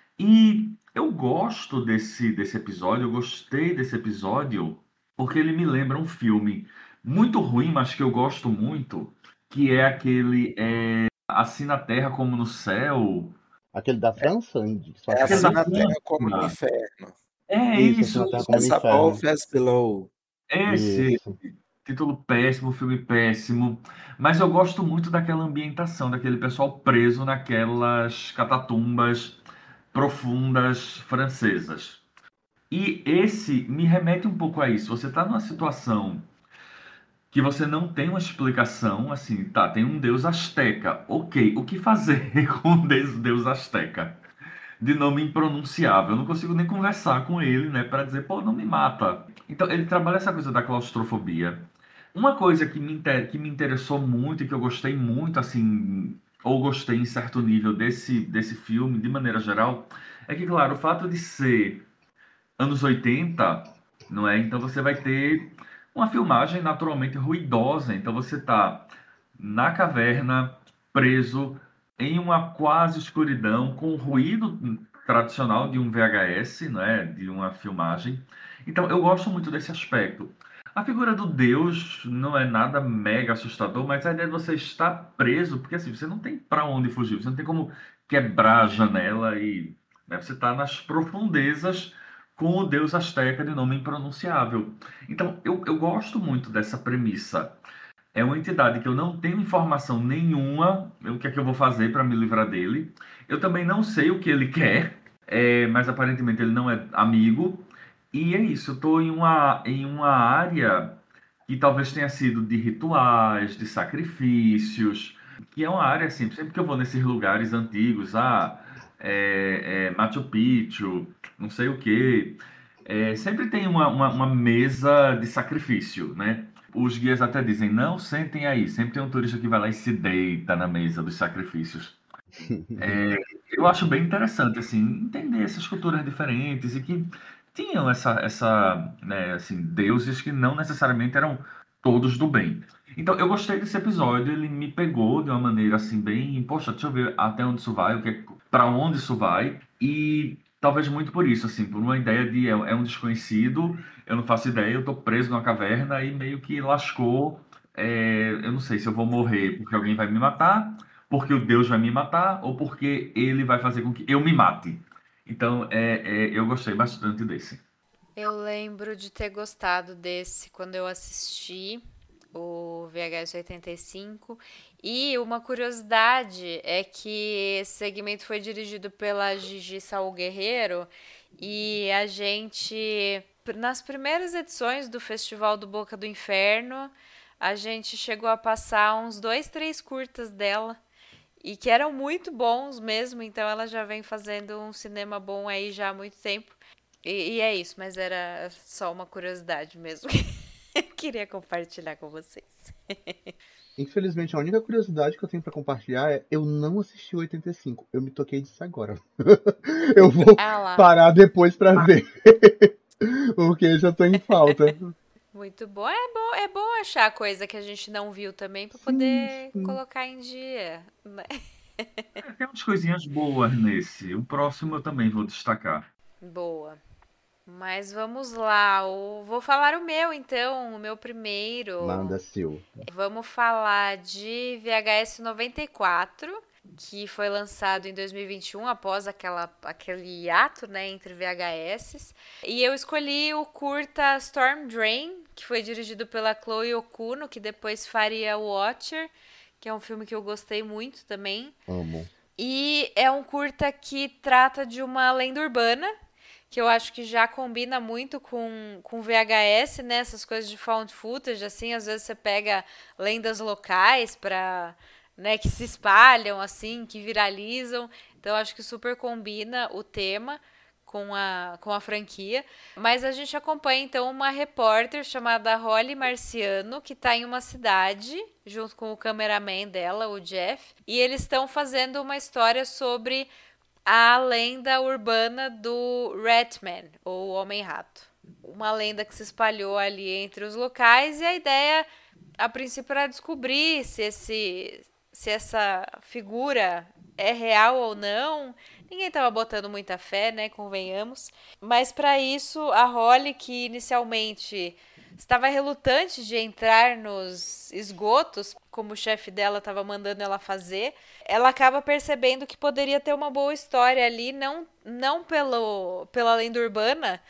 B: E eu gosto desse, desse episódio, eu gostei desse episódio, porque ele me lembra um filme muito ruim, mas que eu gosto muito, que é aquele é, Assim na Terra como no Céu.
C: Aquele da França, onde se
D: É
C: passa na
B: Aquele
D: assim
B: da
D: na
C: França?
D: Terra como no
B: França.
D: inferno.
B: É
C: Isso, assim
B: isso,
C: na Terra como no
D: As above
C: inferno.
D: as below.
B: esse
C: Isso.
B: título péssimo, filme péssimo, mas eu gosto muito daquela ambientação, daquele pessoal preso naquelas catatumbas profundas francesas. E esse me remete um pouco a isso. Você está numa situação que você não tem uma explicação, assim, tá, tem um deus asteca. Ok, o que fazer com o deus, deus asteca? De nome impronunciável. Eu não consigo nem conversar com ele, né, para dizer, pô, não me mata. Então, ele trabalha essa coisa da claustrofobia. Uma coisa que me, inter... que me interessou muito e que eu gostei muito, assim, ou gostei em certo nível desse, desse filme, de maneira geral, é que, claro, o fato de ser anos oitenta, não é? Então você vai ter uma filmagem naturalmente ruidosa. Então você está na caverna, preso em uma quase escuridão, com o ruído tradicional de um V H S, não é? De uma filmagem. Então eu gosto muito desse aspecto. A figura do Deus não é nada mega assustador, mas a ideia de você estar preso, porque assim, você não tem para onde fugir, você não tem como quebrar a janela e, né, você está nas profundezas com o deus asteca de nome impronunciável. Então, eu, eu gosto muito dessa premissa. É uma entidade que eu não tenho informação nenhuma, o que é que eu vou fazer para me livrar dele. Eu também não sei o que ele quer, é, mas aparentemente ele não é amigo. E é isso, eu estou em uma, em uma área que talvez tenha sido de rituais, de sacrifícios, que é uma área assim, sempre que eu vou nesses lugares antigos, ah, é, é, Machu Picchu, não sei o quê, é, sempre tem uma, uma, uma mesa de sacrifício, né? Os guias até dizem, não sentem aí, sempre tem um turista que vai lá e se deita na mesa dos sacrifícios. É, eu acho bem interessante, assim, entender essas culturas diferentes e que tinham essa, essa, né, assim, deuses que não necessariamente eram todos do bem. Então, eu gostei desse episódio, ele me pegou de uma maneira, assim, bem, poxa, deixa eu ver até onde isso vai, o que, para onde isso vai, e talvez muito por isso, assim, por uma ideia de é, é um desconhecido, eu não faço ideia, eu tô preso numa caverna e meio que lascou, é, eu não sei se eu vou morrer porque alguém vai me matar, porque o Deus vai me matar ou porque ele vai fazer com que eu me mate. Então, é, é, eu gostei bastante desse.
A: Eu lembro de ter gostado desse quando eu assisti o V H S oitenta e cinco. E uma curiosidade é que esse segmento foi dirigido pela Gigi Saul Guerreiro e a gente, nas primeiras edições do Festival do Boca do Inferno, a gente chegou a passar uns dois, três curtas dela e que eram muito bons mesmo, então ela já vem fazendo um cinema bom aí já há muito tempo. E, e é isso, mas era só uma curiosidade mesmo. Eu queria compartilhar com vocês.
C: Infelizmente, a única curiosidade que eu tenho pra compartilhar é eu não assisti o oitenta e cinco. Eu me toquei disso agora. Eu vou
A: Ah lá,
C: parar depois pra ver. Porque já tô em falta.
A: muito bom. É bom, é bom achar coisa que a gente não viu também pra
C: Sim,
A: poder
C: sim.
A: colocar em dia, né?
B: É, tem umas coisinhas boas nesse. O próximo eu também vou destacar.
A: Boa. Mas vamos lá, o- vou falar o meu então, o meu primeiro.
C: Manda, Sil.
A: Vamos falar de V H S noventa e quatro, que foi lançado em dois mil e vinte e um, após aquela, aquele hiato, né, entre V H S. E eu escolhi o curta Storm Drain, que foi dirigido pela Chloe Okuno, que depois faria Watcher, que é um filme que eu gostei muito também.
C: Amo.
A: E é um curta que trata de uma lenda urbana, que eu acho que já combina muito com, com V H S, né? Essas coisas de found footage, assim, às vezes você pega lendas locais para, né, que se espalham, assim, que viralizam. Então, eu acho que super combina o tema com a, com a franquia. Mas a gente acompanha, então, uma repórter chamada Holly Marciano, que está em uma cidade, junto com o cameraman dela, o Jeff. E eles estão fazendo uma história sobre a lenda urbana do Ratman, ou Homem-Rato. Uma lenda que se espalhou ali entre os locais. E a ideia, a princípio, era descobrir se, esse, se essa figura é real ou não. Ninguém tava botando muita fé, né, convenhamos. Mas para isso, a Holly, que inicialmente estava relutante de entrar nos esgotos, como o chefe dela estava mandando ela fazer, ela acaba percebendo que poderia ter uma boa história ali, não, não pelo, pela lenda urbana,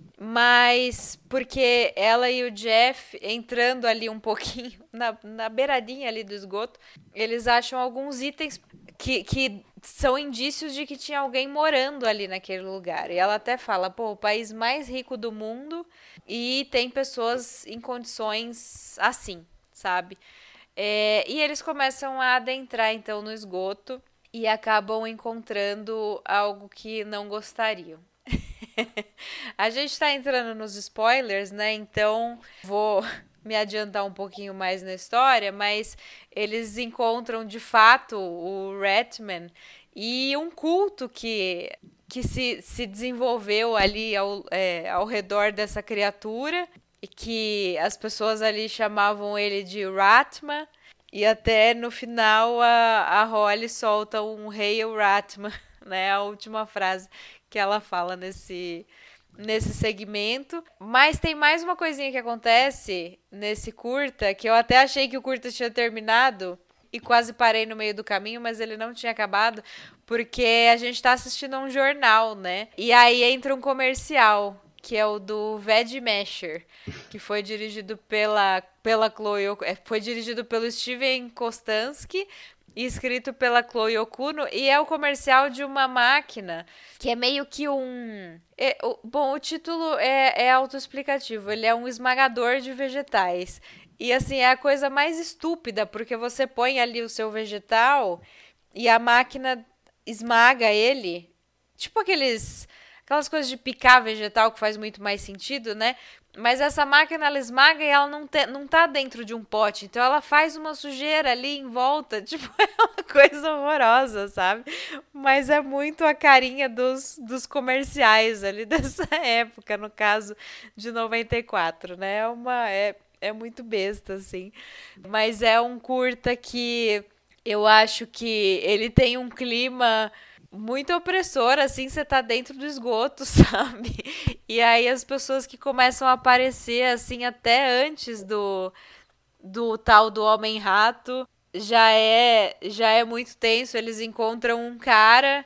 A: mas porque ela e o Jeff, entrando ali um pouquinho, na, na beiradinha ali do esgoto, eles acham alguns itens que, que são indícios de que tinha alguém morando ali naquele lugar. E ela até fala, pô, o país mais rico do mundo e tem pessoas em condições assim, sabe? É, e eles começam a adentrar, então, no esgoto e acabam encontrando algo que não gostariam. A gente tá entrando nos spoilers, né? Então, vou me adiantar um pouquinho mais na história, mas eles encontram de fato o Ratman e um culto que, que se, se desenvolveu ali ao, é, ao redor dessa criatura e que as pessoas ali chamavam ele de Ratman e até no final a, a Holly solta um Hail Ratman, né? A última frase que ela fala nesse... nesse segmento, mas tem mais uma coisinha que acontece nesse curta, que eu até achei que o curta tinha terminado e quase parei no meio do caminho, mas ele não tinha acabado, porque a gente tá assistindo a um jornal, né? E aí entra um comercial, que é o do Vedmesher, que foi dirigido pela, pela Chloe, foi dirigido pelo Steven Kostansky, e escrito pela Chloe Okuno, e é o comercial de uma máquina que é meio que um... É, o, bom, o título é, é autoexplicativo, ele é um esmagador de vegetais. E assim, é a coisa mais estúpida, porque você põe ali o seu vegetal e a máquina esmaga ele. Tipo aqueles... aquelas coisas de picar vegetal que faz muito mais sentido, né? Mas essa máquina, ela esmaga e ela não, te, não tá dentro de um pote. Então ela faz uma sujeira ali em volta. Tipo, é uma coisa horrorosa, sabe? Mas é muito a carinha dos, dos comerciais ali dessa época, no caso de noventa e quatro, né? É, uma, é, é muito besta, assim. Mas é um curta que eu acho que ele tem um clima... muito opressor, assim, você tá dentro do esgoto, sabe? E aí as pessoas que começam a aparecer, assim, até antes do, do tal do Homem-Rato, já é, já é muito tenso. Eles encontram um cara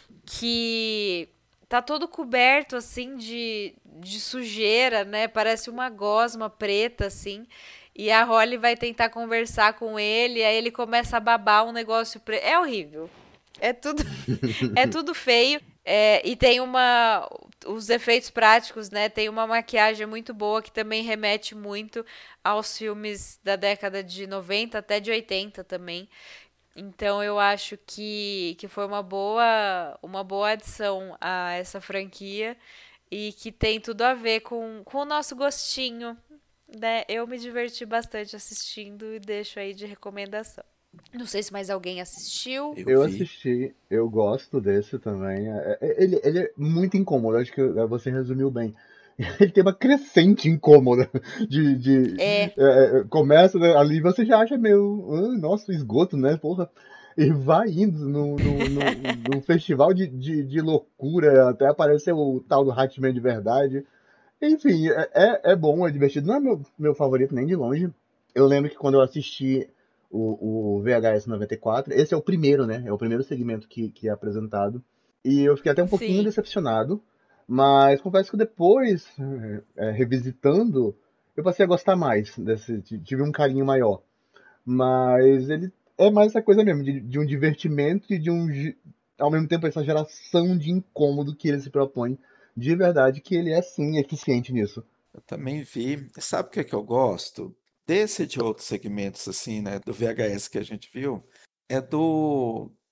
A: que tá todo coberto, assim, de, de sujeira, né? Parece uma gosma preta, assim. E a Holly vai tentar conversar com ele, aí ele começa a babar um negócio preto. É horrível. É tudo, é tudo feio. É, e tem uma... os efeitos práticos, né? Tem uma maquiagem muito boa que também remete muito aos filmes da década de noventa até de oitenta também. Então eu acho que, que foi uma boa, uma boa adição a essa franquia e que tem tudo a ver com, com o nosso gostinho, né? Eu me diverti bastante assistindo e deixo aí de recomendação. Não sei se mais alguém assistiu.
D: Eu
C: Eu
D: vi.
C: assisti, eu gosto desse também. É- é- Ele, ele é muito incômodo, acho que é, você resumiu bem. Ele tem uma crescente incômoda de, de
A: É,
C: é, é, começa né, ali você já acha meio, ah, nossa, esgoto, né, porra, e vai indo no, no, no, num festival de, de, de loucura até aparecer o tal do Hatman de verdade. Enfim, é, é é bom, é divertido. Não é meu, meu favorito nem de longe. Eu lembro que quando eu assisti o, o V H S noventa e quatro, esse é o primeiro, né? É o primeiro segmento que, que é apresentado. E eu fiquei até um pouquinho
A: sim.
C: decepcionado, mas confesso que depois, é, revisitando, eu passei a gostar mais desse, tive um carinho maior. Mas ele é mais essa coisa mesmo, de, de um divertimento e de um, ge- ao mesmo tempo, essa geração de incômodo que ele se propõe. De verdade que ele é sim eficiente nisso.
D: Eu também vi. Sabe o que é que eu gosto? Desse e de outros segmentos, assim, né? Do V H S que a gente viu, é do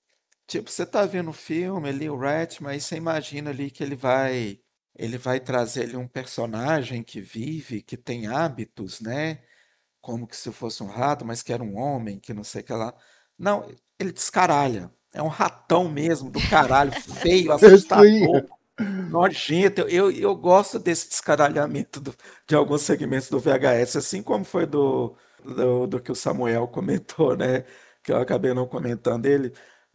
D: Tipo, você tá vendo o filme ali, o Rat, mas você imagina ali que ele vai, ele vai trazer ali um personagem que vive, que tem hábitos, né? Como que se fosse um rato, mas que era um homem, que não sei o que lá. Não, ele descaralha. É um ratão mesmo, do caralho, feio,
C: Sim.
D: assustador, nojento. Eu, eu gosto desse descaralhamento do- de alguns segmentos do V H S, assim como foi do, do, do que o Samuel comentou, né? Que eu acabei não comentando ele.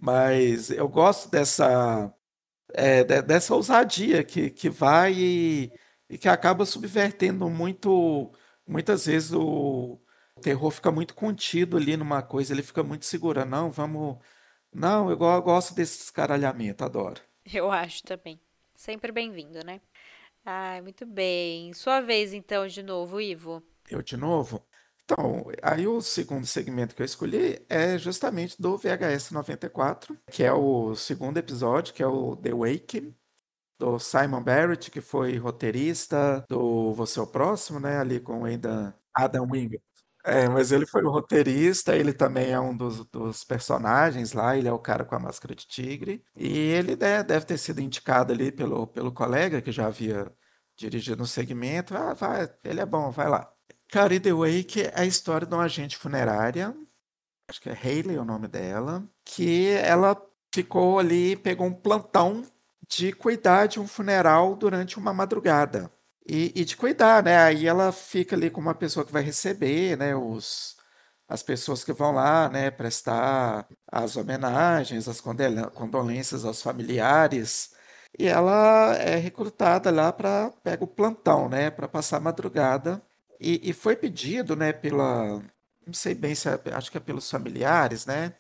D: Mas eu gosto dessa, é, de- dessa ousadia que, que vai e, e que acaba subvertendo muito, muitas vezes o terror fica muito contido ali numa coisa, ele fica muito seguro. Não, vamos. Não, eu, go- eu gosto desse descaralhamento, adoro.
A: Eu acho também. Sempre bem-vindo, né? Ai, muito bem. Sua vez, então, de novo, Ivo.
D: Eu de novo. Então, aí o segundo segmento que eu escolhi é justamente do V H S noventa e quatro, que é o segundo episódio, que é o The Wake, do Simon Barrett, que foi roteirista do Você é o Próximo, né? Ali com ainda Adam Wingard. É, mas ele foi o roteirista, ele também é um dos, dos personagens lá, ele é o cara com a máscara de tigre. E ele de- deve ter sido indicado ali pelo, pelo colega que já havia dirigido no segmento. Ah, vai, ele é bom, vai lá. Cara, e The Wake é a história de uma agente funerária, acho que é Hayley o nome dela, que ela ficou ali, pegou um plantão de cuidar de um funeral durante uma madrugada. E, e de cuidar, né? Aí ela fica ali com uma pessoa que vai receber, né? Os, as pessoas que vão lá, né? Prestar as homenagens, as condole- condolências aos familiares. E ela é recrutada lá para pega o plantão, né? Para passar a madrugada. E, e foi pedido, né? Pela, não sei bem se é, acho que é pelos familiares, né?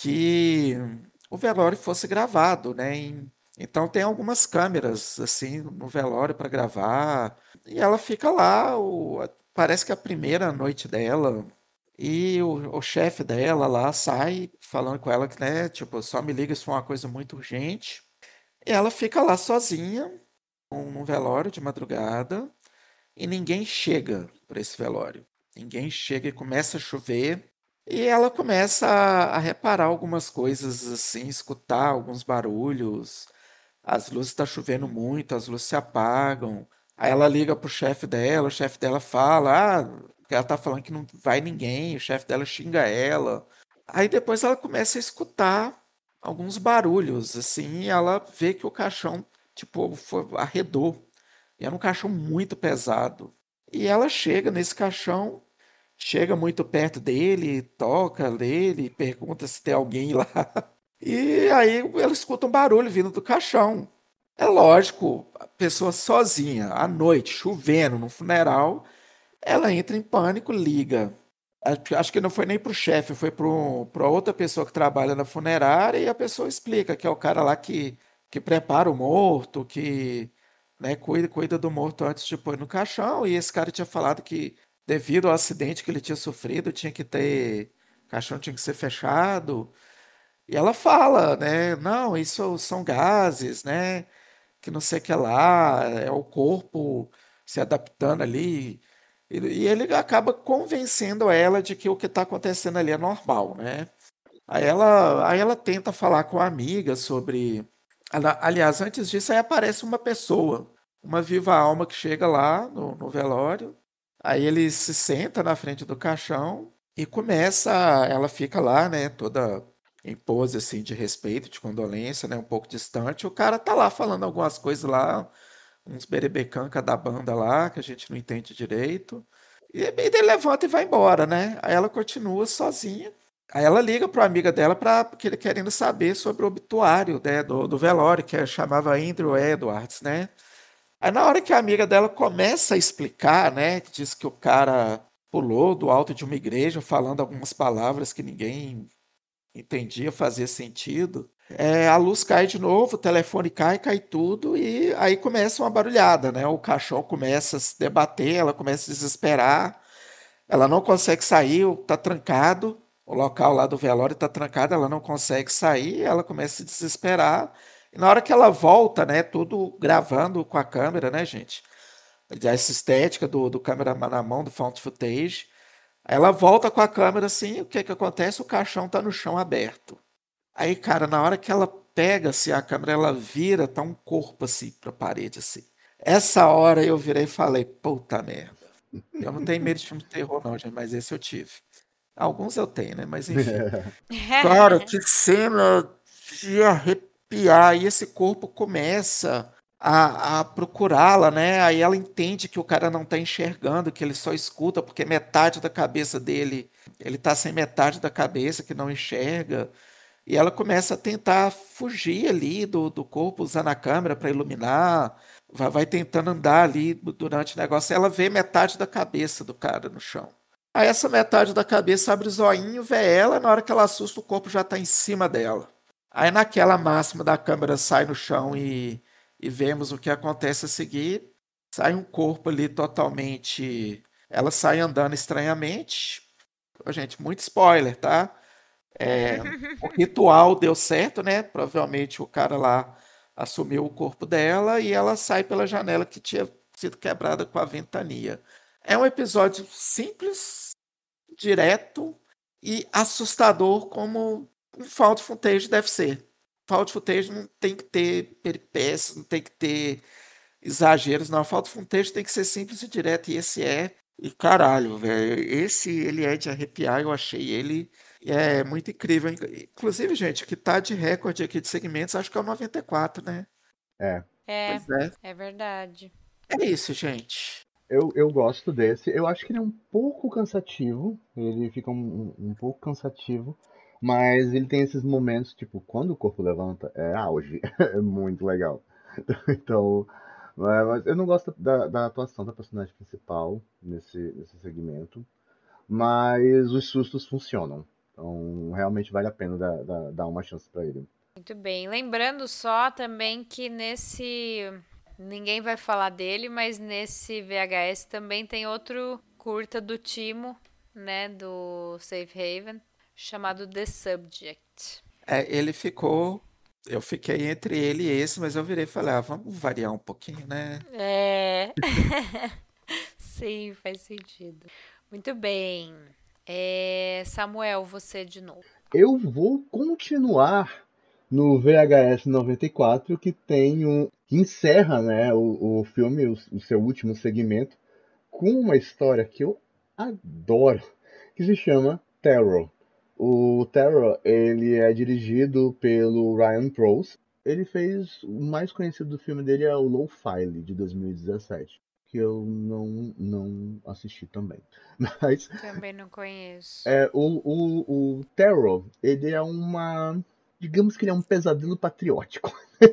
D: Que o velório fosse gravado, né? em- então tem algumas câmeras assim no velório para gravar. E ela fica lá, o- parece que é a primeira noite dela. E o, o chefe dela lá sai falando com ela que, né, tipo, só me liga se for uma coisa muito urgente. E ela fica lá sozinha, num num velório de madrugada, e ninguém chega para esse velório. Ninguém chega e começa a chover. E ela começa a, a reparar algumas coisas assim, escutar alguns barulhos. As luzes estão chovendo muito, as luzes se apagam. Aí ela liga pro chefe dela, o chefe dela fala, ah, que ela tá falando que não vai ninguém, o chefe dela xinga ela. Aí depois ela começa a escutar alguns barulhos, assim, e ela vê que o caixão, tipo, foi, arredou. E era um caixão muito pesado. E ela chega nesse caixão, chega muito perto dele, toca nele, pergunta se tem alguém lá. E aí ela escuta um barulho vindo do caixão. É lógico, a pessoa sozinha, à noite, chovendo, no funeral, ela entra em pânico, liga. Acho acho que não foi nem pro chefe, foi para outra pessoa que trabalha na funerária e a pessoa explica que é o cara lá que, que prepara o morto, que, né, cuida, cuida do morto antes de pôr no caixão. E esse cara tinha falado que, devido ao acidente que ele tinha sofrido, tinha que ter. O caixão tinha que ser fechado. E ela fala, né? Não, isso são gases, né? Que não sei o que lá, é o corpo se adaptando ali. E, e ele acaba convencendo ela de que o que está acontecendo ali é normal, né? Aí ela, aí ela tenta falar com a amiga sobre. ela- Aliás, antes disso, aí aparece uma pessoa, uma viva alma que chega lá no, no velório. Aí ele se senta na frente do caixão e começa. Ela fica lá, né, toda em pose assim de respeito, de condolência, né, um pouco distante. O cara tá lá falando algumas coisas lá, uns berebecanca da banda lá, que a gente não entende direito. E aí ele levanta e vai embora, né? Aí ela continua sozinha. Aí ela liga para amiga dela para que ele querendo saber sobre o obituário, né, do, do velório, que é- chamava Andrew Edwards, né? Aí na hora que a amiga dela começa a explicar, né, que diz que o cara pulou do alto de uma igreja falando algumas palavras que ninguém entendia, fazia sentido. É, a luz cai de novo, o telefone cai, cai tudo, e aí começa uma barulhada, né? O caixão começa a se debater, ela começa a desesperar, ela não consegue sair, tá trancado, o local lá do velório tá trancado, ela não consegue sair, ela começa a se desesperar. E na hora que ela volta, né, tudo gravando com a câmera, né, gente? Essa estética do, do cameraman na mão, do found footage. Aí ela volta com a câmera assim, o que que acontece? O caixão tá no chão aberto. Aí, cara, na hora que ela pega assim, a câmera, ela vira, tá um corpo assim pra parede, assim. Essa hora eu virei e falei, puta merda. Eu não tenho medo de filme de terror, não, gente, mas esse eu tive. Alguns eu tenho, né? Mas enfim. Cara, que cena de arrepiar. E esse corpo começa a, a procurá-la, né? Aí ela entende que o cara não tá enxergando, que ele só escuta, porque metade da cabeça dele, ele tá sem metade da cabeça, que não enxerga. E ela começa a tentar fugir ali do, do corpo, usando a câmera para iluminar. Vai, vai tentando andar ali durante o negócio. Ela vê metade da cabeça do cara no chão. Aí essa metade da cabeça abre o zoinho, vê ela, na hora que ela assusta, o corpo já tá em cima dela. Aí naquela máxima da câmera sai no chão e, e vemos o que acontece a seguir. Sai um corpo ali totalmente... Ela sai andando estranhamente. Ô, gente, muito spoiler, tá? É, o ritual deu certo, né? Provavelmente o cara lá assumiu o corpo dela e ela sai pela janela que tinha sido quebrada com a ventania. É um episódio simples, direto e assustador como um found footage deve ser. Found footage não tem que ter peripécias, não tem que ter exageros, não. Found footage tem que ser simples e direto, e esse é. E caralho, velho, esse ele é de arrepiar, eu achei ele é muito incrível. Inclusive, gente, o que tá de recorde aqui de segmentos, acho que é o noventa e quatro, né?
C: É.
A: É,
D: Pois é.
A: é verdade.
D: É isso, gente.
C: Eu, eu gosto desse. Eu acho que ele é um pouco cansativo. Ele fica um, um, um pouco cansativo. Mas ele tem esses momentos, tipo, quando o corpo levanta, é auge. É muito legal. Então, mas mas eu não gosto da, da atuação da personagem principal nesse, nesse segmento. Mas os sustos funcionam. Então, realmente vale a pena dar, dar, dar uma chance pra ele.
A: Muito bem. Lembrando só também que nesse. Ninguém vai falar dele, mas nesse V H S também tem outro curta do Timo, né? Do Safe Haven, chamado The Subject.
D: É, ele ficou. Eu fiquei entre ele e esse, mas eu virei e falei, ah, vamos variar um pouquinho, né?
A: É. Sim, faz sentido. Muito bem. É, Samuel, você de novo.
C: Eu vou continuar no V H S noventa e quatro, que tem um que encerra, né, o, o filme, o, o seu último segmento, com uma história que eu adoro, que se chama Terror. O Terror, ele é dirigido pelo Ryan Prost. Ele fez, o mais conhecido do filme dele é o Low File, de dois mil e dezessete, que eu não, não assisti também. Mas
A: Também não conheço.
C: é, o, o, o Terror, ele é uma... Digamos que ele é um pesadelo patriótico.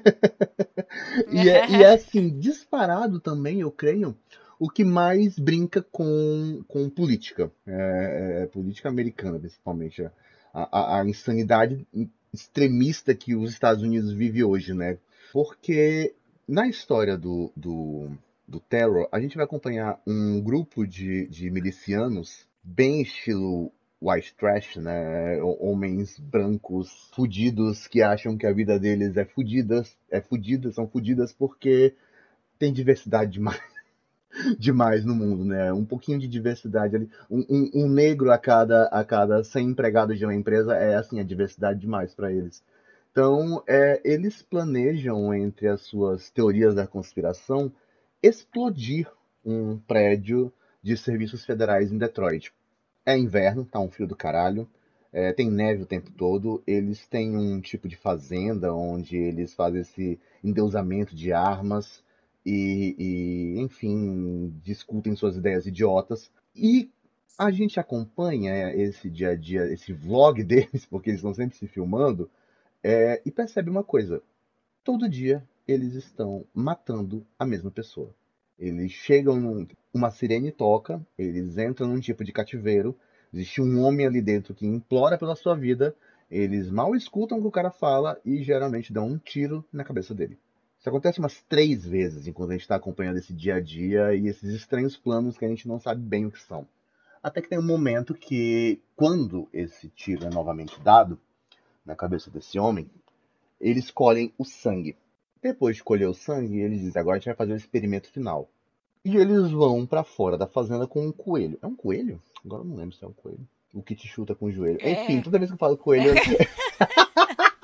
C: e, é, e é assim, disparado também, eu creio, o que mais brinca com, com política. É, é, política americana, principalmente. A, a, a insanidade extremista que os Estados Unidos vivem hoje, né? Porque na história do, do, do Terror, a gente vai acompanhar um grupo de, de milicianos bem estilo white trash, né? Homens brancos fudidos que acham que a vida deles é fudida, é fudida, são fudidas porque tem diversidade demais, demais no mundo, né? Um pouquinho de diversidade ali, um, um, um negro a cada a cada cem empregados de uma empresa é assim, a diversidade demais para eles. Então, é, eles planejam, entre as suas teorias da conspiração, explodir um prédio de serviços federais em Detroit. É inverno, tá um frio do caralho, é, tem neve o tempo todo, eles têm um tipo de fazenda onde eles fazem esse endeusamento de armas e, e, enfim, discutem suas ideias idiotas. E a gente acompanha esse dia a dia, esse vlog deles, porque eles estão sempre se filmando, é, e percebe uma coisa: todo dia eles estão matando a mesma pessoa. Eles chegam, num, uma sirene toca, eles entram num tipo de cativeiro, existe um homem ali dentro que implora pela sua vida, eles mal escutam o que o cara fala e geralmente dão um tiro na cabeça dele. Isso acontece umas três vezes enquanto a gente está acompanhando esse dia a dia e esses estranhos planos que a gente não sabe bem o que são. Até que tem um momento que, quando esse tiro é novamente dado na cabeça desse homem, eles colhem o sangue. Depois de colher o sangue, eles dizem, agora a gente vai fazer o experimento final. E eles vão pra fora da fazenda com um coelho. É um coelho? Agora eu não lembro se é um coelho. O que te chuta com o joelho.
A: É.
C: Enfim, toda vez que eu falo coelho...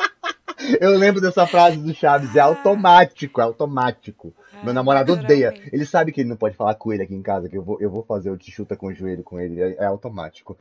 C: Eu lembro dessa frase do Chaves, é automático, é automático. Meu
A: Ah,
C: namorado odeia.
A: naturalmente.
C: Ele sabe que ele não pode falar com ele aqui em casa, que eu vou, eu vou fazer o te chuta com o joelho com ele. É, é automático.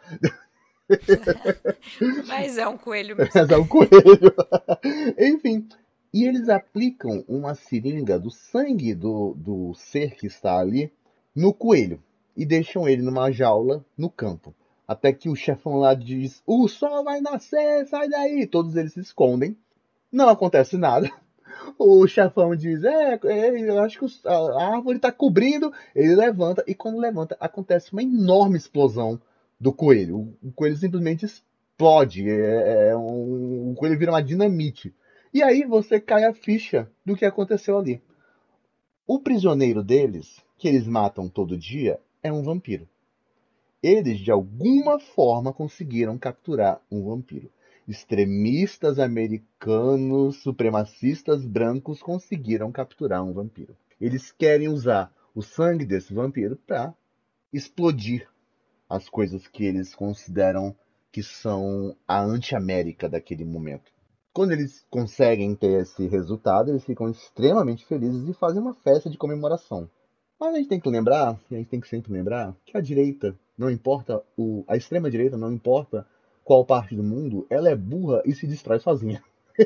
A: Mas é um coelho mesmo.
C: Mas é um coelho. Enfim. E eles aplicam uma seringa do sangue do, do ser que está ali no coelho. E deixam ele numa jaula no campo. Até que o chefão lá diz: o sol vai nascer, sai daí. Todos eles se escondem. Não acontece nada. O chefão diz: é, é, eu acho que os- a a árvore está cobrindo. Ele levanta, e quando levanta, acontece uma enorme explosão do coelho. O, o coelho simplesmente explode. É, é um- o coelho vira uma dinamite. E aí você cai a ficha do que aconteceu ali. O prisioneiro deles, que eles matam todo dia, é um vampiro. Eles, de alguma forma, conseguiram capturar um vampiro. Extremistas americanos, supremacistas brancos conseguiram capturar um vampiro. Eles querem usar o sangue desse vampiro para explodir as coisas que eles consideram que são a anti-América daquele momento. Quando eles conseguem ter esse resultado, eles ficam extremamente felizes e fazem uma festa de comemoração. Mas a gente tem que lembrar, e a gente tem que sempre lembrar, que a direita, não importa, o, a extrema direita, não importa qual parte do mundo, ela é burra e se destrói sozinha.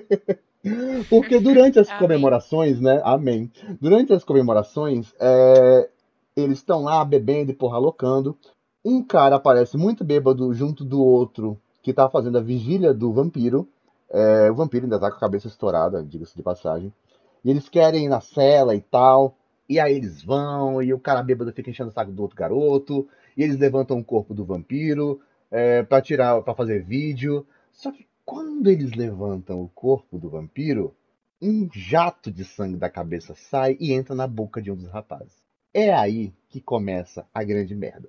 C: Porque durante as
A: Amém.
C: comemorações, né? Amém. Durante as comemorações, é, eles estão lá bebendo e porra loucando. Um cara aparece muito bêbado junto do outro que tá fazendo a vigília do vampiro. É, o vampiro ainda tá com a cabeça estourada, diga-se de passagem. E eles querem ir na cela e tal. E aí eles vão, e o cara bêbado fica enchendo o saco do outro garoto. E eles levantam o corpo do vampiro é, para tirar, para fazer vídeo. Só que quando eles levantam o corpo do vampiro, um jato de sangue da cabeça sai e entra na boca de um dos rapazes. É aí que começa a grande merda.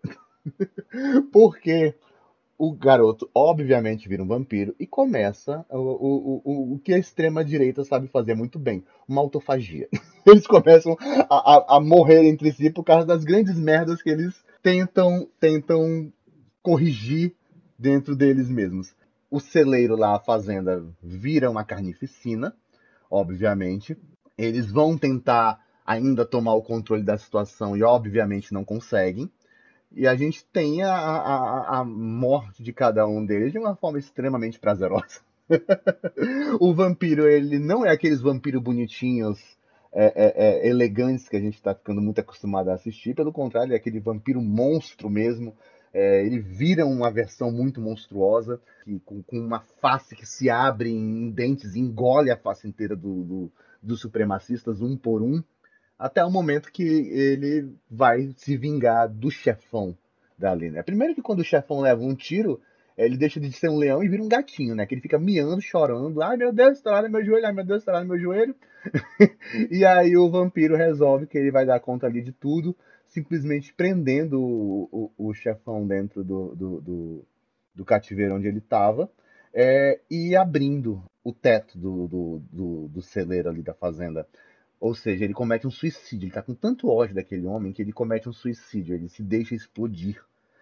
C: Porque o garoto, obviamente, vira um vampiro e começa o, o, o, o que a extrema-direita sabe fazer muito bem: uma autofagia. Eles começam a, a, a morrer entre si por causa das grandes merdas que eles tentam, tentam corrigir dentro deles mesmos. O celeiro lá, a fazenda, vira uma carnificina, obviamente. Eles vão tentar ainda tomar o controle da situação e, obviamente, não conseguem. E a gente tem a, a, a morte de cada um deles de uma forma extremamente prazerosa. O vampiro, ele não é aqueles vampiros bonitinhos, é, é, é, elegantes que a gente está ficando muito acostumado a assistir. Pelo contrário, ele é aquele vampiro monstro mesmo. É, ele vira uma versão muito monstruosa, que, com, com uma face que se abre em dentes e engole a face inteira do, do, dos supremacistas, um por um. Até o momento que ele vai se vingar do chefão dali, né? Primeiro que quando o chefão leva um tiro, ele deixa de ser um leão e vira um gatinho, né? Que ele fica miando, chorando. Ai, meu Deus, estouraram meu joelho. Ai, meu Deus, estouraram meu joelho. E aí o vampiro resolve que ele vai dar conta ali de tudo, simplesmente prendendo o, o, o chefão dentro do, do, do, do cativeiro onde ele estava, é, e abrindo o teto do, do, do, do celeiro ali da fazenda. Ou seja, ele comete um suicídio. Ele tá com tanto ódio daquele homem que ele comete um suicídio. Ele se deixa explodir.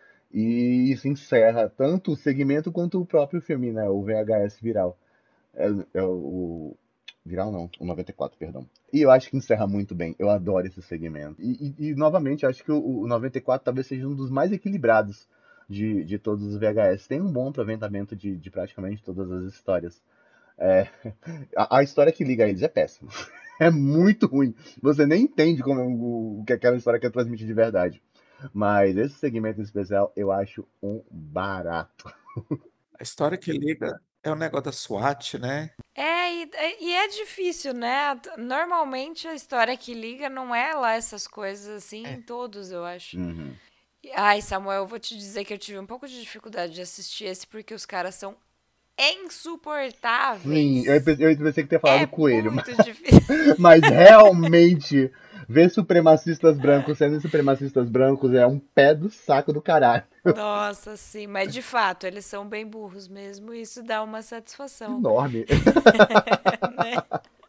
C: E isso encerra tanto o segmento quanto o próprio filme, né? O V H S viral. É, é o. Viral não, o noventa e quatro, perdão. E eu acho que encerra muito bem. Eu adoro esse segmento. E, e, e, novamente, eu acho que o, o noventa e quatro talvez seja um dos mais equilibrados de, de todos os V H S. Tem um bom aproveitamento de, de praticamente todas as histórias. É, a, a história que liga a eles é péssima. É muito ruim. Você nem entende como, o, o que aquela história quer transmitir de verdade. Mas esse segmento em especial eu acho um barato.
D: A história que liga é o negócio da SWAT, né?
A: É, e, e é difícil, né? Normalmente a história que liga não é lá essas coisas assim,
D: É.
A: em todos, eu acho.
C: Uhum.
A: Ai, Samuel, eu vou te dizer que eu tive um pouco de dificuldade de assistir esse porque os caras são insuportáveis.
C: Sim, eu, pe- eu pensei que ter falado
A: É
C: coelho, mas,
A: muito difícil.
C: mas realmente ver supremacistas brancos sendo supremacistas brancos é um pé do saco do caralho.
A: Nossa, sim, mas de fato, eles são bem burros mesmo, e isso dá uma satisfação,
C: Enorme.
A: né?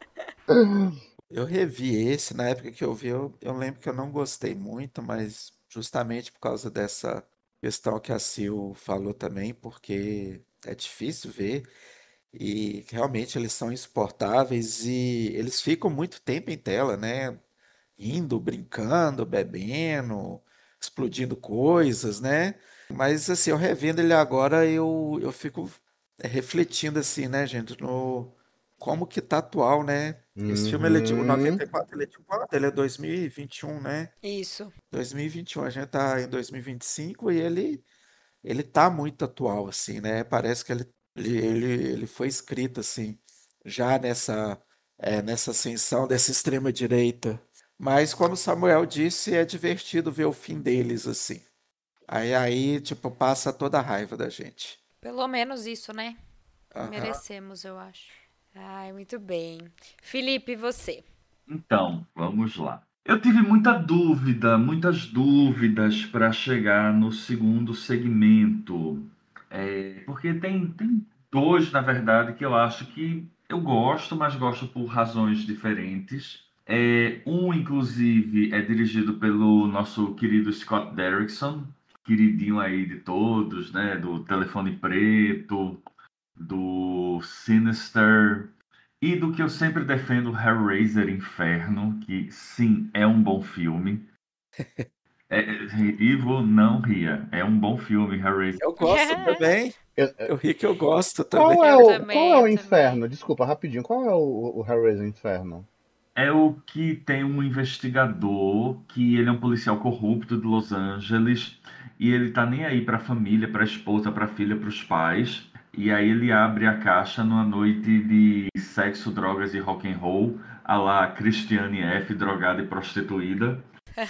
D: Eu revi esse, na época que eu vi, eu, eu lembro que eu não gostei muito, mas justamente por causa dessa questão que a Sil falou também, porque é difícil ver. E realmente eles são insuportáveis e eles ficam muito tempo em tela, né? Indo, brincando, bebendo, explodindo coisas, né? Mas assim, eu revendo ele agora, eu, eu fico é, refletindo assim, né, gente, no como que tá atual, né? Esse filme, ele é de, o
C: Uhum.
D: noventa e quatro, ele é de quando? Ele é dois mil e vinte e um, né?
A: Isso.
D: dois mil e vinte e um, a gente tá em dois mil e vinte e cinco e ele, ele tá muito atual, assim, né? Parece que ele, ele, ele, ele foi escrito, assim, já nessa, é, nessa ascensão dessa extrema-direita. Mas, como Samuel disse, é divertido ver o fim deles, assim. Aí, aí, tipo, passa toda a raiva da gente.
A: Pelo menos isso, né?
D: Aham.
A: Merecemos, eu acho. Ai, muito bem. Felipe, e você?
B: Então, vamos lá. Eu tive muita dúvida, muitas dúvidas para chegar no segundo segmento. É, porque tem, tem dois, na verdade, que eu acho que eu gosto, mas gosto por razões diferentes. É, um, inclusive, é dirigido pelo nosso querido Scott Derrickson, queridinho aí de todos, né? Do Telefone Preto, do Sinister, e do que eu sempre defendo, Hellraiser Inferno, que sim, é um bom filme. É, é, Ivo, não ria. É um bom filme, Hellraiser.
D: Eu gosto também.
C: Eu- eu-
D: Eu ri que eu gosto também.
C: qual é
A: Eu
C: o, qual
A: também,
C: é
A: eu
C: o
A: também.
C: inferno? Desculpa, rapidinho. Qual é o, o Hellraiser Inferno?
B: É o que tem um investigador que ele é um policial corrupto de Los Angeles e ele tá nem aí pra família, pra esposa, pra filha, pros pais. E aí ele abre a caixa numa noite de sexo, drogas e rock and roll, a lá Christiane F, drogada e prostituída.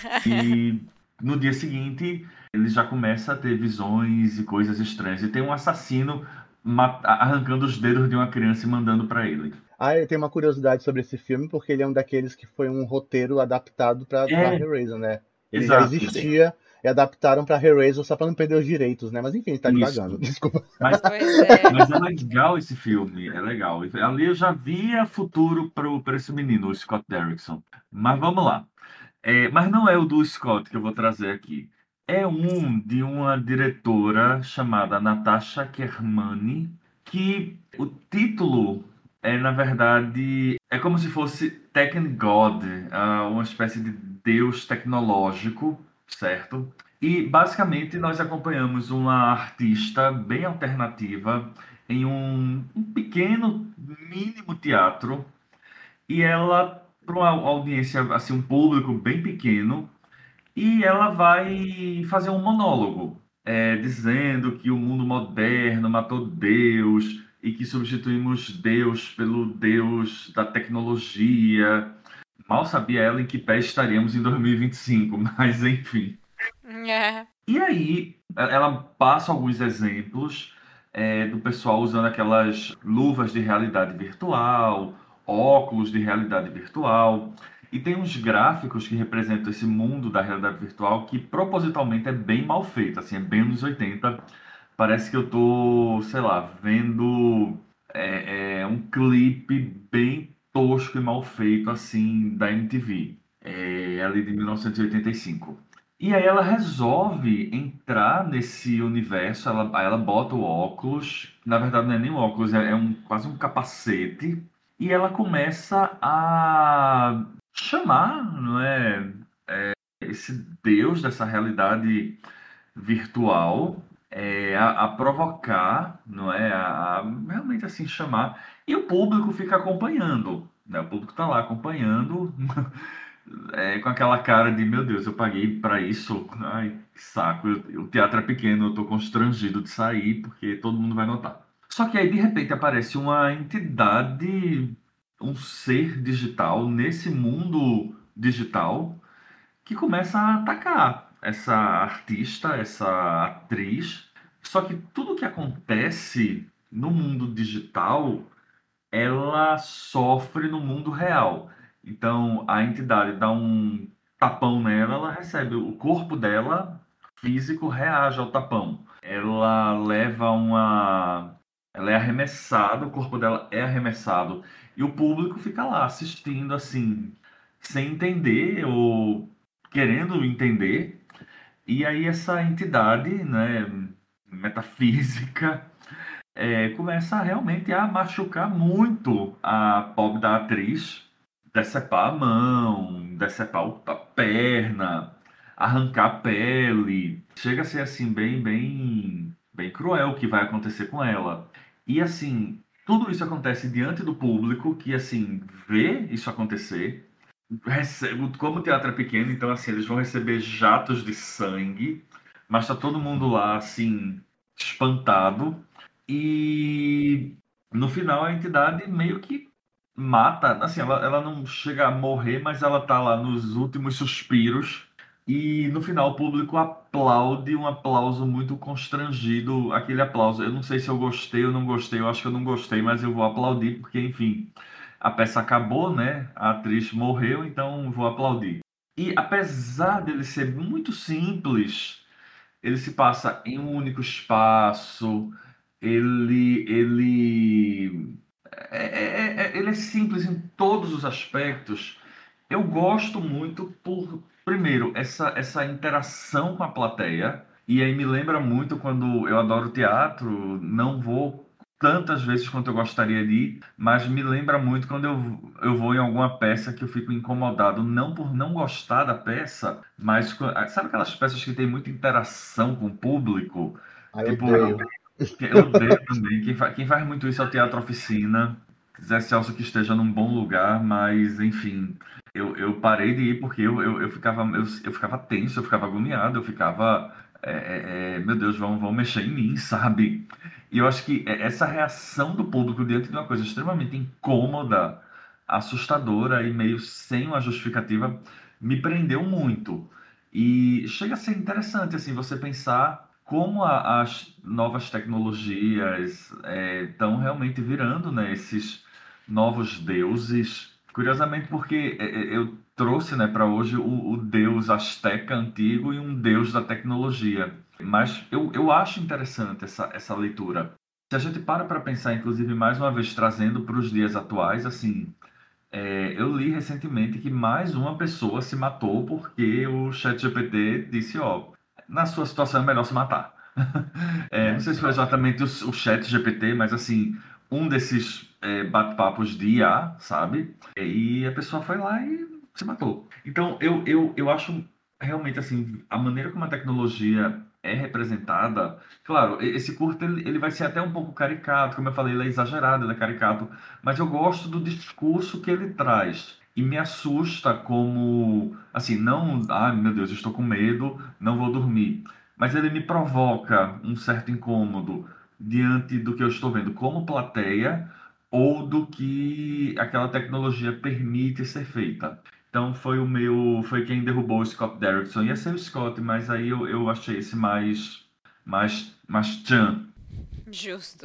B: E no dia seguinte, ele já começa a ter visões e coisas estranhas. E tem um assassino ma- arrancando os dedos de uma criança e mandando pra ele.
C: Ah, eu tenho uma curiosidade sobre esse filme, porque ele é um daqueles que foi um roteiro adaptado pra pra
B: É,
C: Hellraiser, né? Ele já
B: exato.
D: Sim.
C: existia e adaptaram pra Hellraiser só pra não perder os direitos, né? Mas enfim, tá divagando.
B: Isso.
C: Desculpa.
B: Mas,
A: Pois é.
B: mas é legal esse filme, é legal. E ali eu já via futuro para esse menino, o Scott Derrickson. Mas vamos lá. É, mas não é o do Scott que eu vou trazer aqui. É um de uma diretora chamada Natasha Kermani, que o título é, na verdade, é como se fosse Tekken God, ah, uma espécie de deus tecnológico, certo? E basicamente nós acompanhamos uma artista bem alternativa em um, um pequeno, mínimo teatro e ela, para uma audiência, assim, um público bem pequeno, e ela vai fazer um monólogo, é, dizendo que o mundo moderno matou Deus e que substituímos Deus pelo Deus da tecnologia. Mal sabia ela em que pé estaríamos em dois mil e vinte e cinco, mas enfim.
A: É.
B: E aí, ela passa alguns exemplos é, do pessoal usando aquelas luvas de realidade virtual, óculos de realidade virtual, e tem uns gráficos que representam esse mundo da realidade virtual que propositalmente é bem mal feito, assim, é bem anos oitenta. Parece que eu tô, sei lá, vendo é, é, um clipe bem tosco e mal feito, assim, da M T V, é, ali de mil novecentos e oitenta e cinco. E aí ela resolve entrar nesse universo, ela, aí ela bota o óculos, na verdade não é nem um óculos, é, é um, quase um capacete, e ela começa a chamar, não é, esse Deus dessa realidade virtual, é, a, a provocar, não é, a, a realmente assim chamar, e o público fica acompanhando, né? O público está lá acompanhando, é, com aquela cara de, meu Deus, eu paguei para isso. Ai, que saco. Eu- o teatro é pequeno, eu tô constrangido de sair porque todo mundo vai notar. Só que aí, de repente, aparece uma entidade, um ser digital nesse mundo digital que começa a atacar essa artista, essa atriz. Só que tudo que acontece no mundo digital ela sofre no mundo real. Então, a entidade dá um tapão nela, ela recebe. O corpo dela, físico, reage ao tapão. Ela leva uma. Ela é arremessada, o corpo dela é arremessado. E o público fica lá assistindo, assim, sem entender ou querendo entender. E aí, essa entidade, né, metafísica é, começa realmente a machucar muito a pobre da atriz, decepar a mão, decepar o- a perna, arrancar a pele. Chega a ser assim bem, bem, bem cruel o que vai acontecer com ela. E assim, tudo isso acontece diante do público que assim vê isso acontecer. Recebe, como o teatro é pequeno, então assim, eles vão receber jatos de sangue, mas tá todo mundo lá assim espantado e no final a entidade meio que mata, assim, ela, ela não chega a morrer, mas ela tá lá nos últimos suspiros e no final o público aplaude, um aplauso muito constrangido, aquele aplauso. Eu não sei se eu gostei ou não gostei, eu acho que eu não gostei, mas eu vou aplaudir porque, enfim, a peça acabou, né? A atriz morreu, então vou aplaudir. E apesar dele ser muito simples, ele se passa em um único espaço, ele, ele, é, é- é- ele é simples em todos os aspectos. Eu gosto muito por, primeiro, essa, essa interação com a plateia. E aí me lembra muito quando eu adoro teatro, não vou tantas vezes quanto eu gostaria de ir, mas me lembra muito quando eu, eu vou em alguma peça que eu fico incomodado, não por não gostar da peça, mas co- sabe aquelas peças que tem muita interação com o público?
C: Ai, eu
B: Tipo,
C: odeio.
B: eu odeio também. Quem, fa- quem faz muito isso é o Teatro Oficina. Zé Celso que esteja num bom lugar, mas enfim, eu, eu parei de ir porque eu, eu, eu ficava, eu, eu ficava tenso, eu ficava agoniado, eu ficava, é, é, é, meu Deus, vão, vão mexer em mim, sabe? E eu acho que é- essa reação do público diante de uma coisa extremamente incômoda, assustadora e meio sem uma justificativa, me prendeu muito. E chega a ser interessante, assim, você pensar como a- as novas tecnologias estão realmente virando, né, esses novos deuses. Curiosamente, porque é, é, eu trouxe, né, para hoje o, o deus asteca antigo e um deus da tecnologia. Mas eu, eu acho interessante essa, essa leitura. Se a gente para para pensar, inclusive, mais uma vez trazendo para os dias atuais, assim, é, eu li recentemente que mais uma pessoa se matou porque o ChatGPT disse, ó, na sua situação é melhor se matar. É, não sei se foi
C: Nossa.
B: exatamente o, o ChatGPT, mas assim, um desses é, bate-papos de I A, sabe? E a pessoa foi lá e se matou. Então, eu, eu, eu acho realmente assim, a maneira como a tecnologia é representada, claro, e- esse curto ele, ele vai ser até um pouco caricato, como eu falei, ele é exagerado, ele é caricato, mas eu gosto do discurso que ele traz. E me assusta como, assim, não, ai meu Deus, eu estou com medo, não vou dormir. Mas ele me provoca um certo incômodo diante do que eu estou vendo como plateia ou do que aquela tecnologia permite ser feita. Então foi o meu, foi quem derrubou o Scott Derrickson. Ia ser o Scott, mas aí eu, eu achei esse mais, mais, mais tchan.
A: Justo.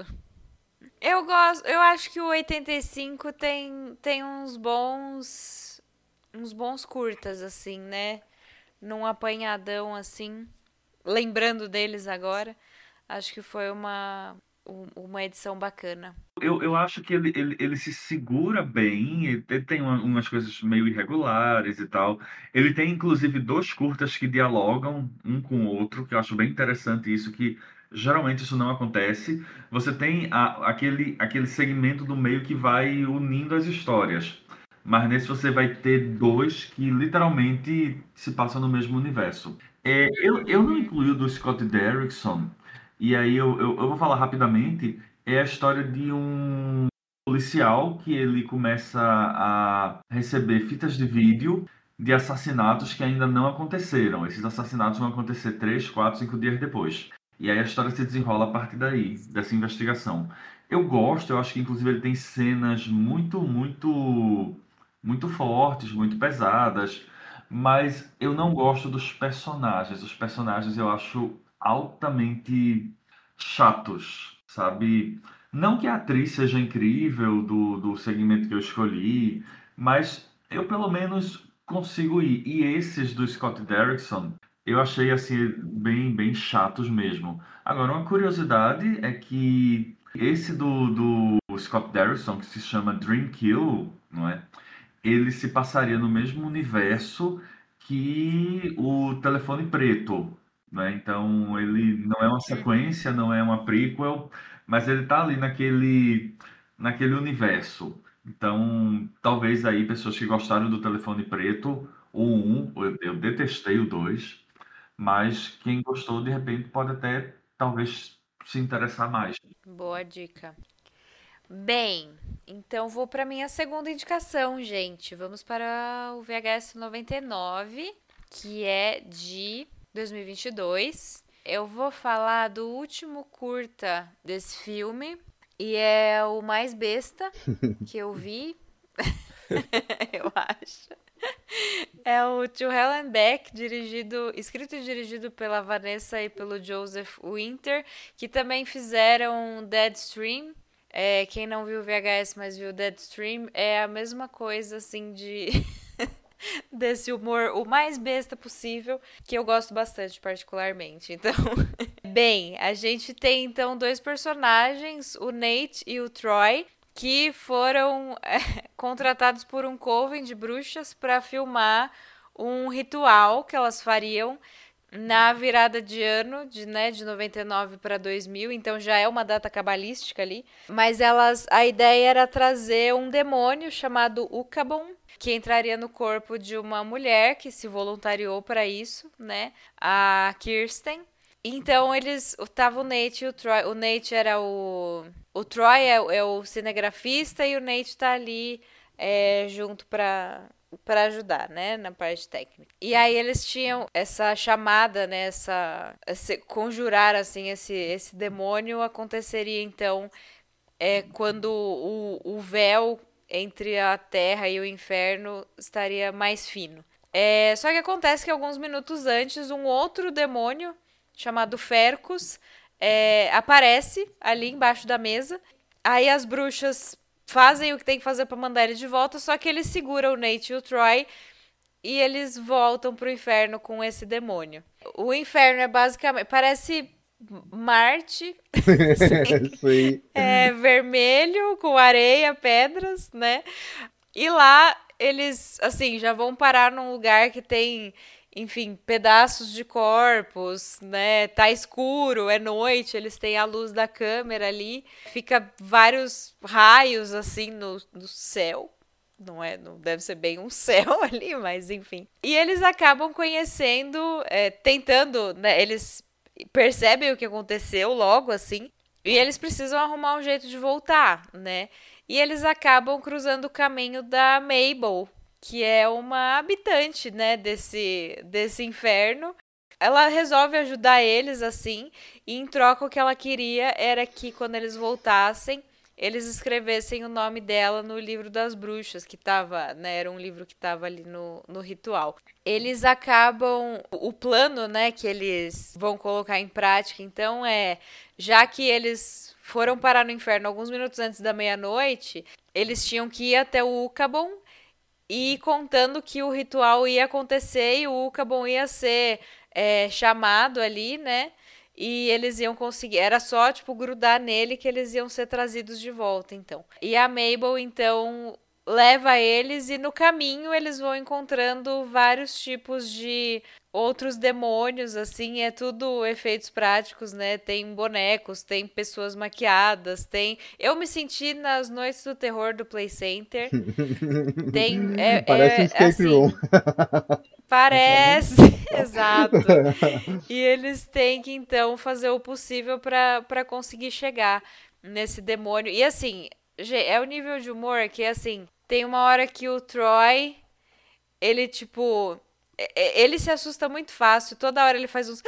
A: Eu gosto, eu acho que o oitenta e cinco tem, tem uns bons, uns bons curtas, assim, né? Num apanhadão, assim. Lembrando deles agora, acho que foi uma, um- uma edição bacana.
B: Eu, eu acho que ele, ele, ele se segura bem, ele ele tem uma- umas coisas meio irregulares e tal. Ele tem, inclusive, dois curtas que dialogam um com o outro, que eu acho bem interessante isso, que geralmente isso não acontece. Você tem a- aquele, aquele segmento do meio que vai unindo as histórias. Mas nesse você vai ter dois que literalmente se passam no mesmo universo. É, eu, eu não
A: Uhum.
B: incluí o do Scott Derrickson, e aí eu, eu, eu vou falar rapidamente. É a história de um policial que ele começa a receber fitas de vídeo de assassinatos que ainda não aconteceram. Esses assassinatos vão acontecer três, quatro, cinco dias depois. E aí a história se desenrola a partir daí, dessa investigação. Eu gosto, eu acho que inclusive ele tem cenas muito, muito, muito fortes, muito pesadas, mas eu não gosto dos personagens. Os personagens eu acho altamente chatos, sabe? Não que a atriz seja incrível do, do segmento que eu escolhi, mas eu pelo menos consigo ir. E esses do Scott Derrickson, eu achei assim bem, bem chatos mesmo. Agora, uma curiosidade é que esse do, do Scott Derrickson, que se chama Dream Kill, não é? Ele se passaria no mesmo universo que o Telefone Preto. né? Então ele não é uma sequência, não é uma prequel, mas ele tá ali naquele, naquele universo. Então, talvez aí pessoas que gostaram do Telefone Preto, o um, eu, eu detestei o dois, mas quem gostou, de repente, pode até, talvez, se interessar mais.
A: Boa dica. Bem, então vou para minha segunda indicação, gente. Vamos para o V H S noventa e nove, que é de dois mil e vinte e dois. Eu vou falar do último curta desse filme e é o mais besta que eu vi, eu acho. É o To Hell and Back, dirigido, escrito e dirigido pela Vanessa e pelo Joseph Winter, que também fizeram Deadstream. É, quem não viu o V H S, mas viu Deadstream, é a mesma coisa, assim, de desse humor o mais besta possível, que eu gosto bastante, particularmente. Então, bem, a gente tem, então, dois personagens, o Nate e o Troy, que foram é, contratados por um coven de bruxas para filmar um ritual que elas fariam na virada de ano, de, né, de noventa e nove para dois mil, então já é uma data cabalística ali. Mas elas, a ideia era trazer um demônio chamado Ukabon, que entraria no corpo de uma mulher que se voluntariou para isso, né, a Kirsten. Então eles, tava o Nate e o Troy. O Nate era o... O Troy é, é o cinegrafista e o Nate tá ali é, junto pra, pra ajudar, né, na parte técnica. E aí eles tinham essa chamada, né, essa... Esse, conjurar, assim, esse, esse demônio aconteceria, então, é, quando o, o véu entre a terra e o inferno estaria mais fino. É, só que acontece que alguns minutos antes, um outro demônio chamado Fercus, é, aparece ali embaixo da mesa. Aí as bruxas fazem o que tem que fazer para mandar ele de volta, só que ele segura o Nate e o Troy e eles voltam pro inferno com esse demônio. O inferno é basicamente... Parece Marte.
C: Sim.
A: É vermelho, com areia, pedras, né? E lá eles, assim, já vão parar num lugar que tem... Enfim, pedaços de corpos, né? Tá escuro, é noite, eles têm a luz da câmera ali. Fica vários raios, assim, no, no céu. Não é, não deve ser bem um céu ali, mas enfim. E eles acabam conhecendo, é, tentando, né? Eles percebem o que aconteceu logo, assim. E eles precisam arrumar um jeito de voltar, né? E eles acabam cruzando o caminho da Mabel, que é uma habitante, né, desse, desse inferno. Ela resolve ajudar eles, assim, e em troca o que ela queria era que quando eles voltassem, eles escrevessem o nome dela no livro das bruxas, que tava, né, era um livro que estava ali no, no ritual. Eles acabam, o plano, né, que eles vão colocar em prática, então, é, já que eles foram parar no inferno alguns minutos antes da meia-noite, eles tinham que ir até o Ukabon, e contando que o ritual ia acontecer e o Ukabon ia ser é, chamado ali, né? E eles iam conseguir... Era só, tipo, grudar nele que eles iam ser trazidos de volta, então. E a Mabel, então, leva eles e no caminho eles vão encontrando vários tipos de outros demônios, assim, é tudo efeitos práticos, né? Tem bonecos, tem pessoas maquiadas, tem... Eu me senti nas Noites do Terror do Play Center. Tem... É,
C: Parece um
A: é,
C: escape
A: assim,
C: room.
A: Parece, exato. E eles têm que, então, fazer o possível pra, pra conseguir chegar nesse demônio. E, assim, é o nível de humor que, assim, tem uma hora que o Troy, ele, tipo... Ele se assusta muito fácil, toda hora ele faz uns...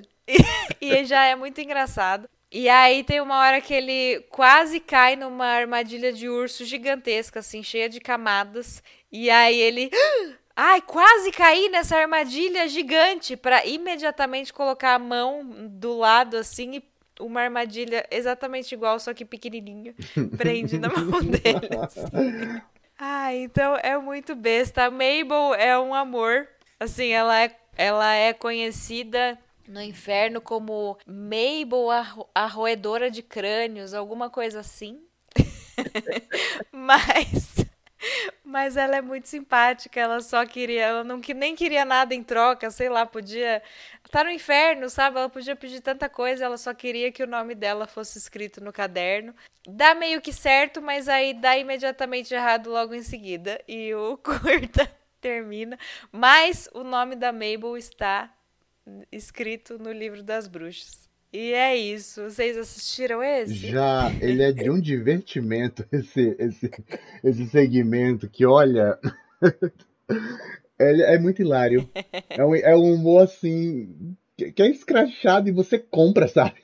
A: E já é muito engraçado. E aí tem uma hora que ele quase cai numa armadilha de urso gigantesca, assim, cheia de camadas. E aí ele... Ai, quase caí nessa armadilha gigante, pra imediatamente colocar a mão do lado, assim, e uma armadilha exatamente igual, só que pequenininha, prende na mão dele, assim. Ah, então é muito besta. A Mabel é um amor. Assim, ela é, ela é conhecida no inferno como Mabel, a, ro- a roedora de crânios, alguma coisa assim. Mas... Mas ela é muito simpática, ela só queria, ela não que nem queria nada em troca, sei lá, podia tá no inferno, sabe? Ela podia pedir tanta coisa, ela só queria que o nome dela fosse escrito no caderno. Dá meio que certo, mas aí dá imediatamente errado logo em seguida. E o curta termina, mas o nome da Mabel está escrito no livro das bruxas. E é isso. Vocês assistiram esse?
C: Já, ele é de um divertimento, esse, esse, esse segmento, que olha, ele é muito hilário. É um, é um humor assim, que, que é escrachado e você compra, sabe?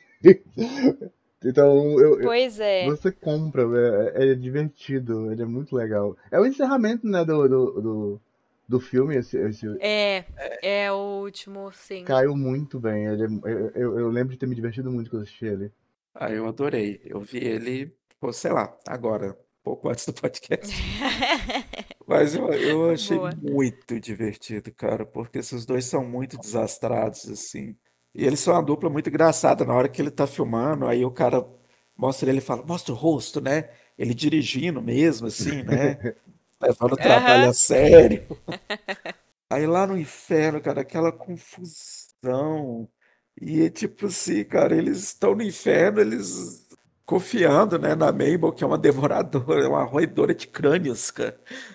C: Então, eu, eu-
A: Pois é.
C: você compra, é, é divertido, ele é muito legal. É o encerramento, né, do, do, do, do filme, esse, esse
A: É, é o último, sim.
C: caiu muito bem. Ele, é- eu, eu, eu lembro de ter me divertido muito quando assisti ele.
D: Ah, eu adorei. Eu vi ele, pô, sei lá, agora, pouco antes do podcast. Mas eu, eu achei
A: Boa.
D: muito divertido, cara, porque esses dois são muito desastrados, assim. E eles são uma dupla muito engraçada. Na hora que ele tá filmando, aí o cara mostra ele e fala, mostra o rosto, né? Ele dirigindo mesmo, assim, né? Levando o trabalho
A: Aham.
D: a sério. Aí lá no inferno, cara, aquela confusão. E é tipo assim, cara, eles estão no inferno, eles confiando, né, na Mabel, que é uma devoradora, uma roedora de crânios, cara.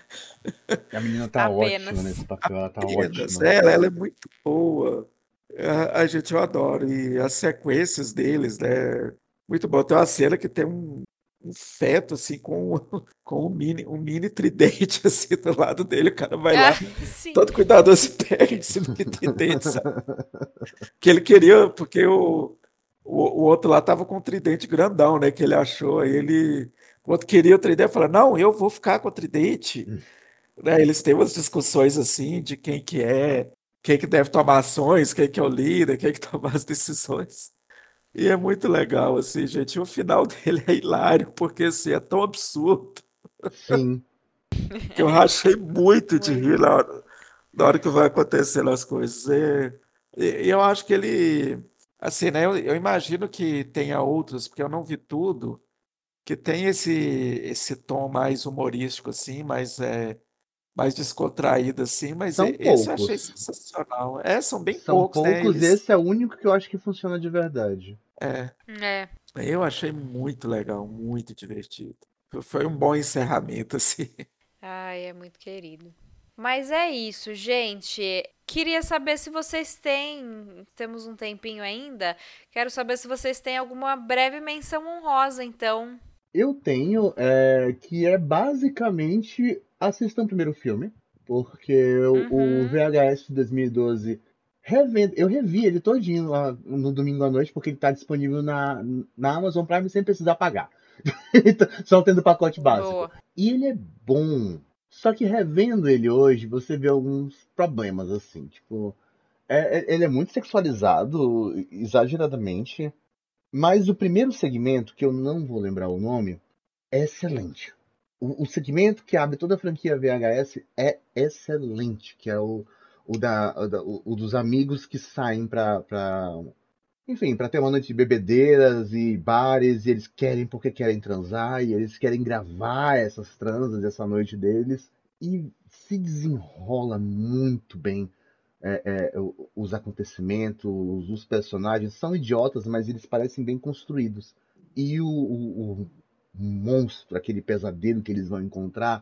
C: A menina tá ótima nesse
A: Apenas.
C: papel, ela tá
D: Apenas.
C: ótima.
D: Ela, ela é muito boa. A, a gente, eu adoro. E as sequências deles, né? Muito bom. Tem uma cena que tem um, um feto, assim, com, com um mini, um mini tridente, assim, do lado dele. O cara vai
A: Ah,
D: lá,
A: sim.
D: todo cuidadoso, e pega esse mini tridente, sabe? Que ele queria, porque o, o, o outro lá tava com um tridente grandão, né? Que ele achou. Aí ele. O outro queria o tridente, fala, não, eu vou ficar com o tridente. Né, eles têm umas discussões assim de quem que é, quem que deve tomar ações, quem que é o líder, quem que toma as decisões. E é muito legal, assim, gente. E o final dele é hilário, porque assim, é tão absurdo
C: Sim,
D: que eu rachei muito de
A: Muito.
D: rir na hora, na hora que vai acontecendo as coisas. É, e, e eu acho que ele, assim, né? Eu, eu imagino que tenha outros, porque eu não vi tudo, que tem esse, esse tom mais humorístico, assim, mas é mais descontraída, assim, mas
C: são
D: e- esse eu achei
C: poucos.
D: sensacional. É, são bem
C: São
D: poucos, né?
C: poucos,
D: Eles.
C: esse é o único que eu acho que funciona de verdade.
D: É,
A: É.
D: eu achei muito legal, muito divertido. Foi um bom encerramento, assim.
A: Ai, é muito querido. Mas é isso, gente. Queria saber se vocês têm. Temos um tempinho ainda. Quero saber se vocês têm alguma breve menção honrosa, então.
C: Eu tenho, é, que é basicamente assistam o primeiro filme, porque o, o
A: Uhum.
C: V H S de dois mil e doze, revendo, eu revi ele todinho lá no domingo à noite, porque ele está disponível na, na Amazon Prime sem precisar pagar. Então, só tendo o pacote básico.
A: Boa.
C: E ele é bom. Só que revendo ele hoje, você vê alguns problemas, assim. Tipo, é- é- ele é muito sexualizado, exageradamente. Mas o primeiro segmento, que eu não vou lembrar o nome, é excelente. O, o segmento que abre toda a franquia V H S é excelente, que é o, o, da, o, da- o- o dos amigos que saem pra, pra enfim, pra ter uma noite de bebedeiras e bares, e eles querem porque querem transar, e eles querem gravar essas transas, essa noite deles, e se desenrola muito bem é, é, o- os acontecimentos, os personagens são idiotas, mas eles parecem bem construídos. E o, o- o monstro, aquele pesadelo que eles vão encontrar,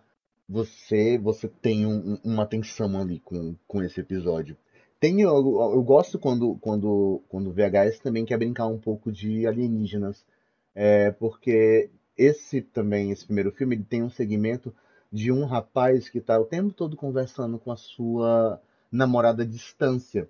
C: você você tem um- um- uma tensão ali com, com esse episódio. Tem, eu, eu gosto quando, quando, quando o V H S também quer brincar um pouco de alienígenas, é, porque esse também, esse primeiro filme, ele tem um segmento de um rapaz que está o tempo todo conversando com a sua namorada à distância.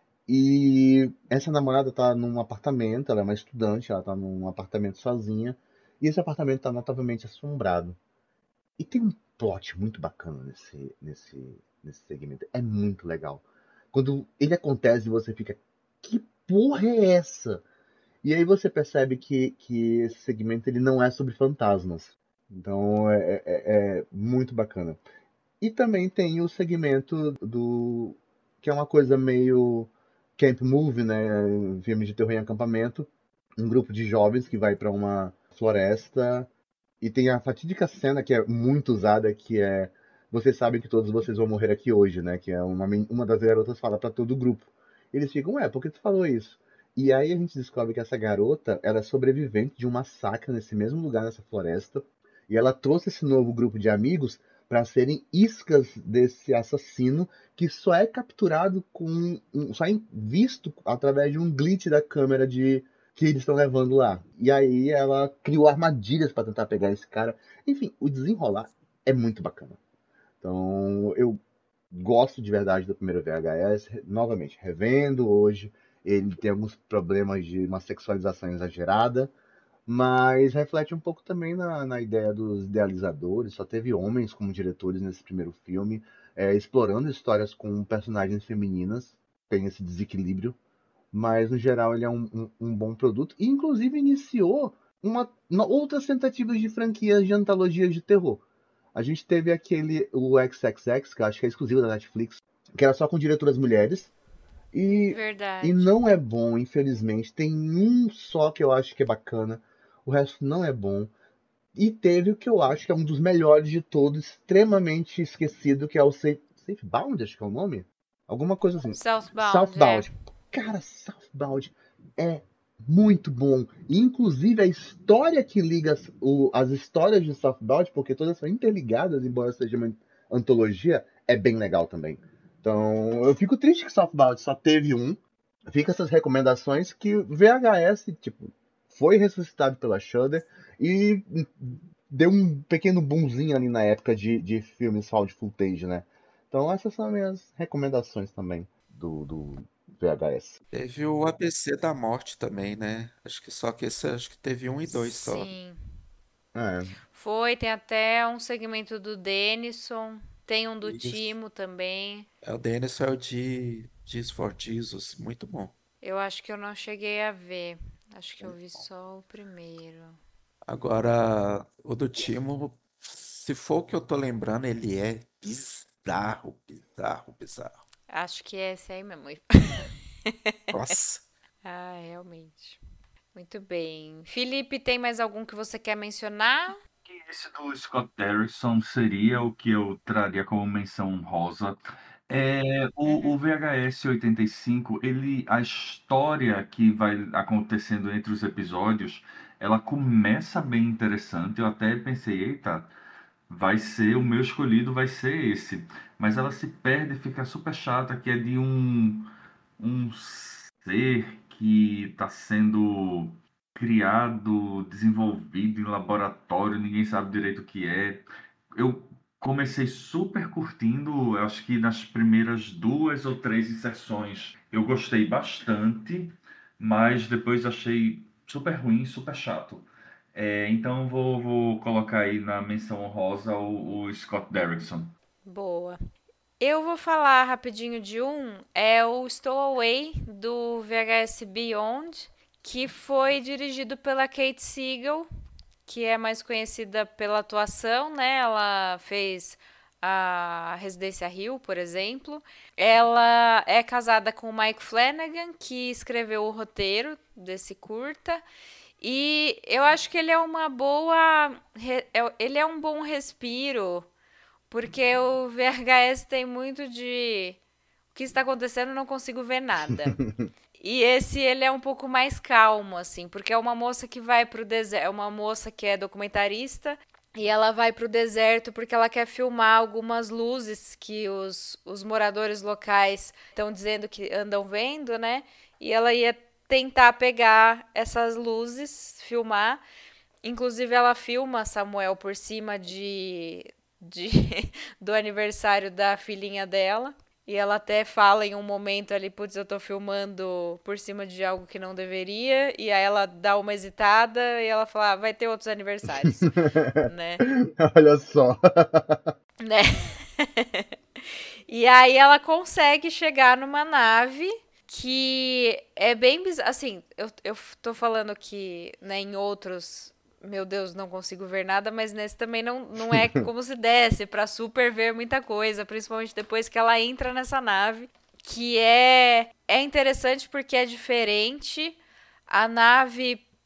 C: E essa namorada tá num apartamento, ela é uma estudante, ela tá num apartamento sozinha, e esse apartamento tá notavelmente assombrado. E tem um plot muito bacana nesse, nesse, nesse segmento. É muito legal. Quando ele acontece, você fica, que porra é essa? E aí você percebe que, que esse segmento ele não é sobre fantasmas. Então é, é- é é muito bacana. E também tem o segmento do. Que é uma coisa meio camp movie, né? Filme de terror em acampamento. Um grupo de jovens que vai para uma floresta. E tem a fatídica cena que é muito usada, que é vocês sabem que todos vocês vão morrer aqui hoje, né? Que é uma, uma das garotas fala pra todo o grupo. Eles ficam, ué, por que tu falou isso? E aí a gente descobre que essa garota, ela é sobrevivente de um massacre nesse mesmo lugar, nessa floresta. E ela trouxe esse novo grupo de amigos para serem iscas desse assassino que só é capturado com... só é visto através de um glitch da câmera de que eles estão levando lá. E aí ela criou armadilhas para tentar pegar esse cara. Enfim, o desenrolar é muito bacana. Então, eu gosto de verdade do primeiro V H S. Novamente, revendo hoje. Ele tem alguns problemas de uma sexualização exagerada, mas reflete um pouco também na, na ideia dos idealizadores. Só teve homens como diretores nesse primeiro filme, é, explorando histórias com personagens femininas. Tem esse desequilíbrio, mas no geral ele é um, um, um bom produto. E inclusive iniciou uma, uma, outras tentativas de franquias de antologias de terror. A gente teve aquele, o X X X, que eu acho que é exclusivo da Netflix, que era só com diretoras mulheres. E,
A: Verdade.
C: e não é bom, infelizmente. Tem um só que eu acho que é bacana, o resto não é bom. E teve o que eu acho que é um dos melhores de todos, extremamente esquecido, que é o Safe, Safebound, acho que é o nome? Alguma coisa assim.
A: Southbound,
C: Southbound.
A: é.
C: Cara, Southbound é muito bom. E, inclusive, a história que liga as, o, as histórias de Southbound, porque todas são interligadas, embora seja uma antologia, é bem legal também. Então, eu fico triste que Southbound só teve um. Fica essas recomendações que V H S, tipo, foi ressuscitado pela Shudder e deu um pequeno boomzinho ali na época de, de filmes found footage, né? Então, essas são as minhas recomendações também do, do V H S.
D: Teve o A B C da Morte também, né? Acho que só que esse acho que teve um e dois só.
A: Sim.
C: É.
A: Foi, tem até um segmento do Denison. Tem um do
D: Isso.
A: Timo também.
D: É, o Dennis é o de Diz for Jesus, muito bom.
A: Eu acho que eu não cheguei a ver. Acho que eu vi só o primeiro.
D: Agora, o do Timo, se for o que eu tô lembrando, ele é bizarro, bizarro, bizarro.
A: Acho que é esse aí mesmo.
D: Nossa.
A: Ah, realmente. Muito bem. Felipe, tem mais algum que você quer mencionar?
B: Esse do Scott Derrickson seria o que eu traria como menção honrosa. É, o, o V H S oitenta e cinco, ele, a história que vai acontecendo entre os episódios, ela começa bem interessante. Eu até pensei, eita, vai ser, o meu escolhido vai ser esse. Mas ela se perde e fica super chata, que é de um, um ser que está sendo criado, desenvolvido em laboratório, ninguém sabe direito o que é. Eu comecei super curtindo, eu acho que nas primeiras duas ou três inserções eu gostei bastante, mas depois achei super ruim, super chato. É, então vou, vou colocar aí na menção honrosa o, o Scott Derrickson.
A: Boa. Eu vou falar rapidinho de um, é o Stowaway do V H S Beyond, que foi dirigido pela Kate Siegel, que é mais conhecida pela atuação, né? Ela fez a Residência Hill, por exemplo. Ela é casada com o Mike Flanagan, que escreveu o roteiro desse curta. E eu acho que ele é uma boa... Ele é um bom respiro, porque o V H S tem muito de... O que está acontecendo, não consigo ver nada. E esse, ele é um pouco mais calmo, assim, porque é uma moça que vai pro deserto, é uma moça que é documentarista, e ela vai pro deserto porque ela quer filmar algumas luzes que os, os moradores locais estão dizendo que andam vendo, né? E ela ia tentar pegar essas luzes, filmar. Inclusive, ela filma Samuel por cima de, de do aniversário da filhinha dela. E ela até fala em um momento ali, putz, eu tô filmando por cima de algo que não deveria. E aí ela dá uma hesitada e ela fala, ah, vai ter outros aniversários, né?
C: Olha só.
A: Né? E aí ela consegue chegar numa nave que é bem bizarro. Assim, eu, eu tô falando que, né, em outros... Meu Deus, não consigo ver nada, mas nesse também não, não é como se desse pra super ver muita coisa, principalmente depois que ela entra nessa nave, que é, é interessante porque é diferente. A nave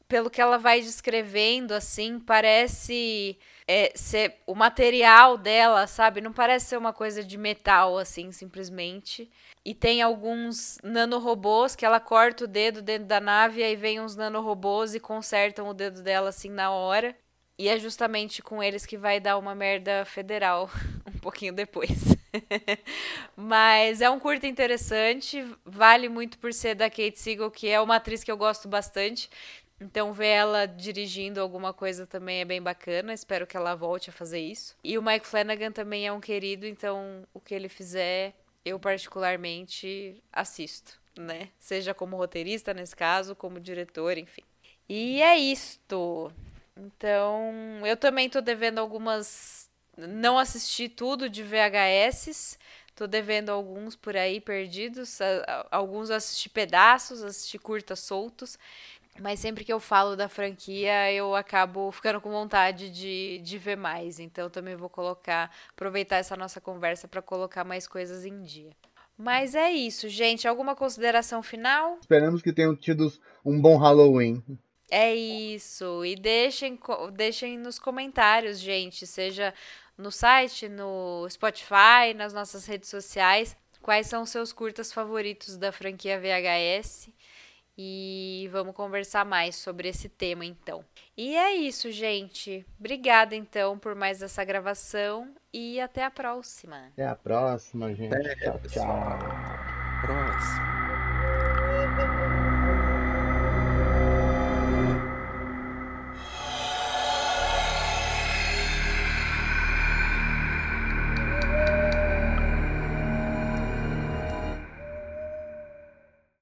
A: pelo que ela vai descrevendo, assim, parece é, ser o material dela, sabe? Não parece ser uma coisa de metal, assim, simplesmente. E tem alguns nanorobôs que ela corta o dedo dentro da nave e aí vem uns nanorobôs e consertam o dedo dela, assim, na hora. E é justamente com eles que vai dar uma merda federal um pouquinho depois. Mas é um curta interessante, vale muito por ser da Kate Siegel, que é uma atriz que eu gosto bastante. Então ver ela dirigindo alguma coisa também é bem bacana, espero que ela volte a fazer isso. E o Mike Flanagan também é um querido, então o que ele fizer, eu particularmente assisto, né? Seja como roteirista nesse caso, como diretor, enfim. E é isto. Então, eu também tô devendo algumas... Não assisti tudo de V H S, tô devendo alguns por aí perdidos. Alguns eu assisti pedaços, assisti curtas soltos. Mas sempre que eu falo da franquia, eu acabo ficando com vontade de, de ver mais. Então, também vou colocar, aproveitar essa nossa conversa para colocar mais coisas em dia. Mas é isso, gente. Alguma consideração final?
C: Esperamos que tenham tido um bom Halloween.
A: É isso. E deixem, deixem nos comentários, gente. Seja no site, no Spotify, nas nossas redes sociais. Quais são os seus curtas favoritos da franquia V H S? E vamos conversar mais sobre esse tema, então. E é isso, gente. Obrigada, então, por mais essa gravação e até a próxima.
C: Até a próxima, gente.
D: Até,
C: Tchau,
D: pessoal.
C: tchau.
D: Próximo.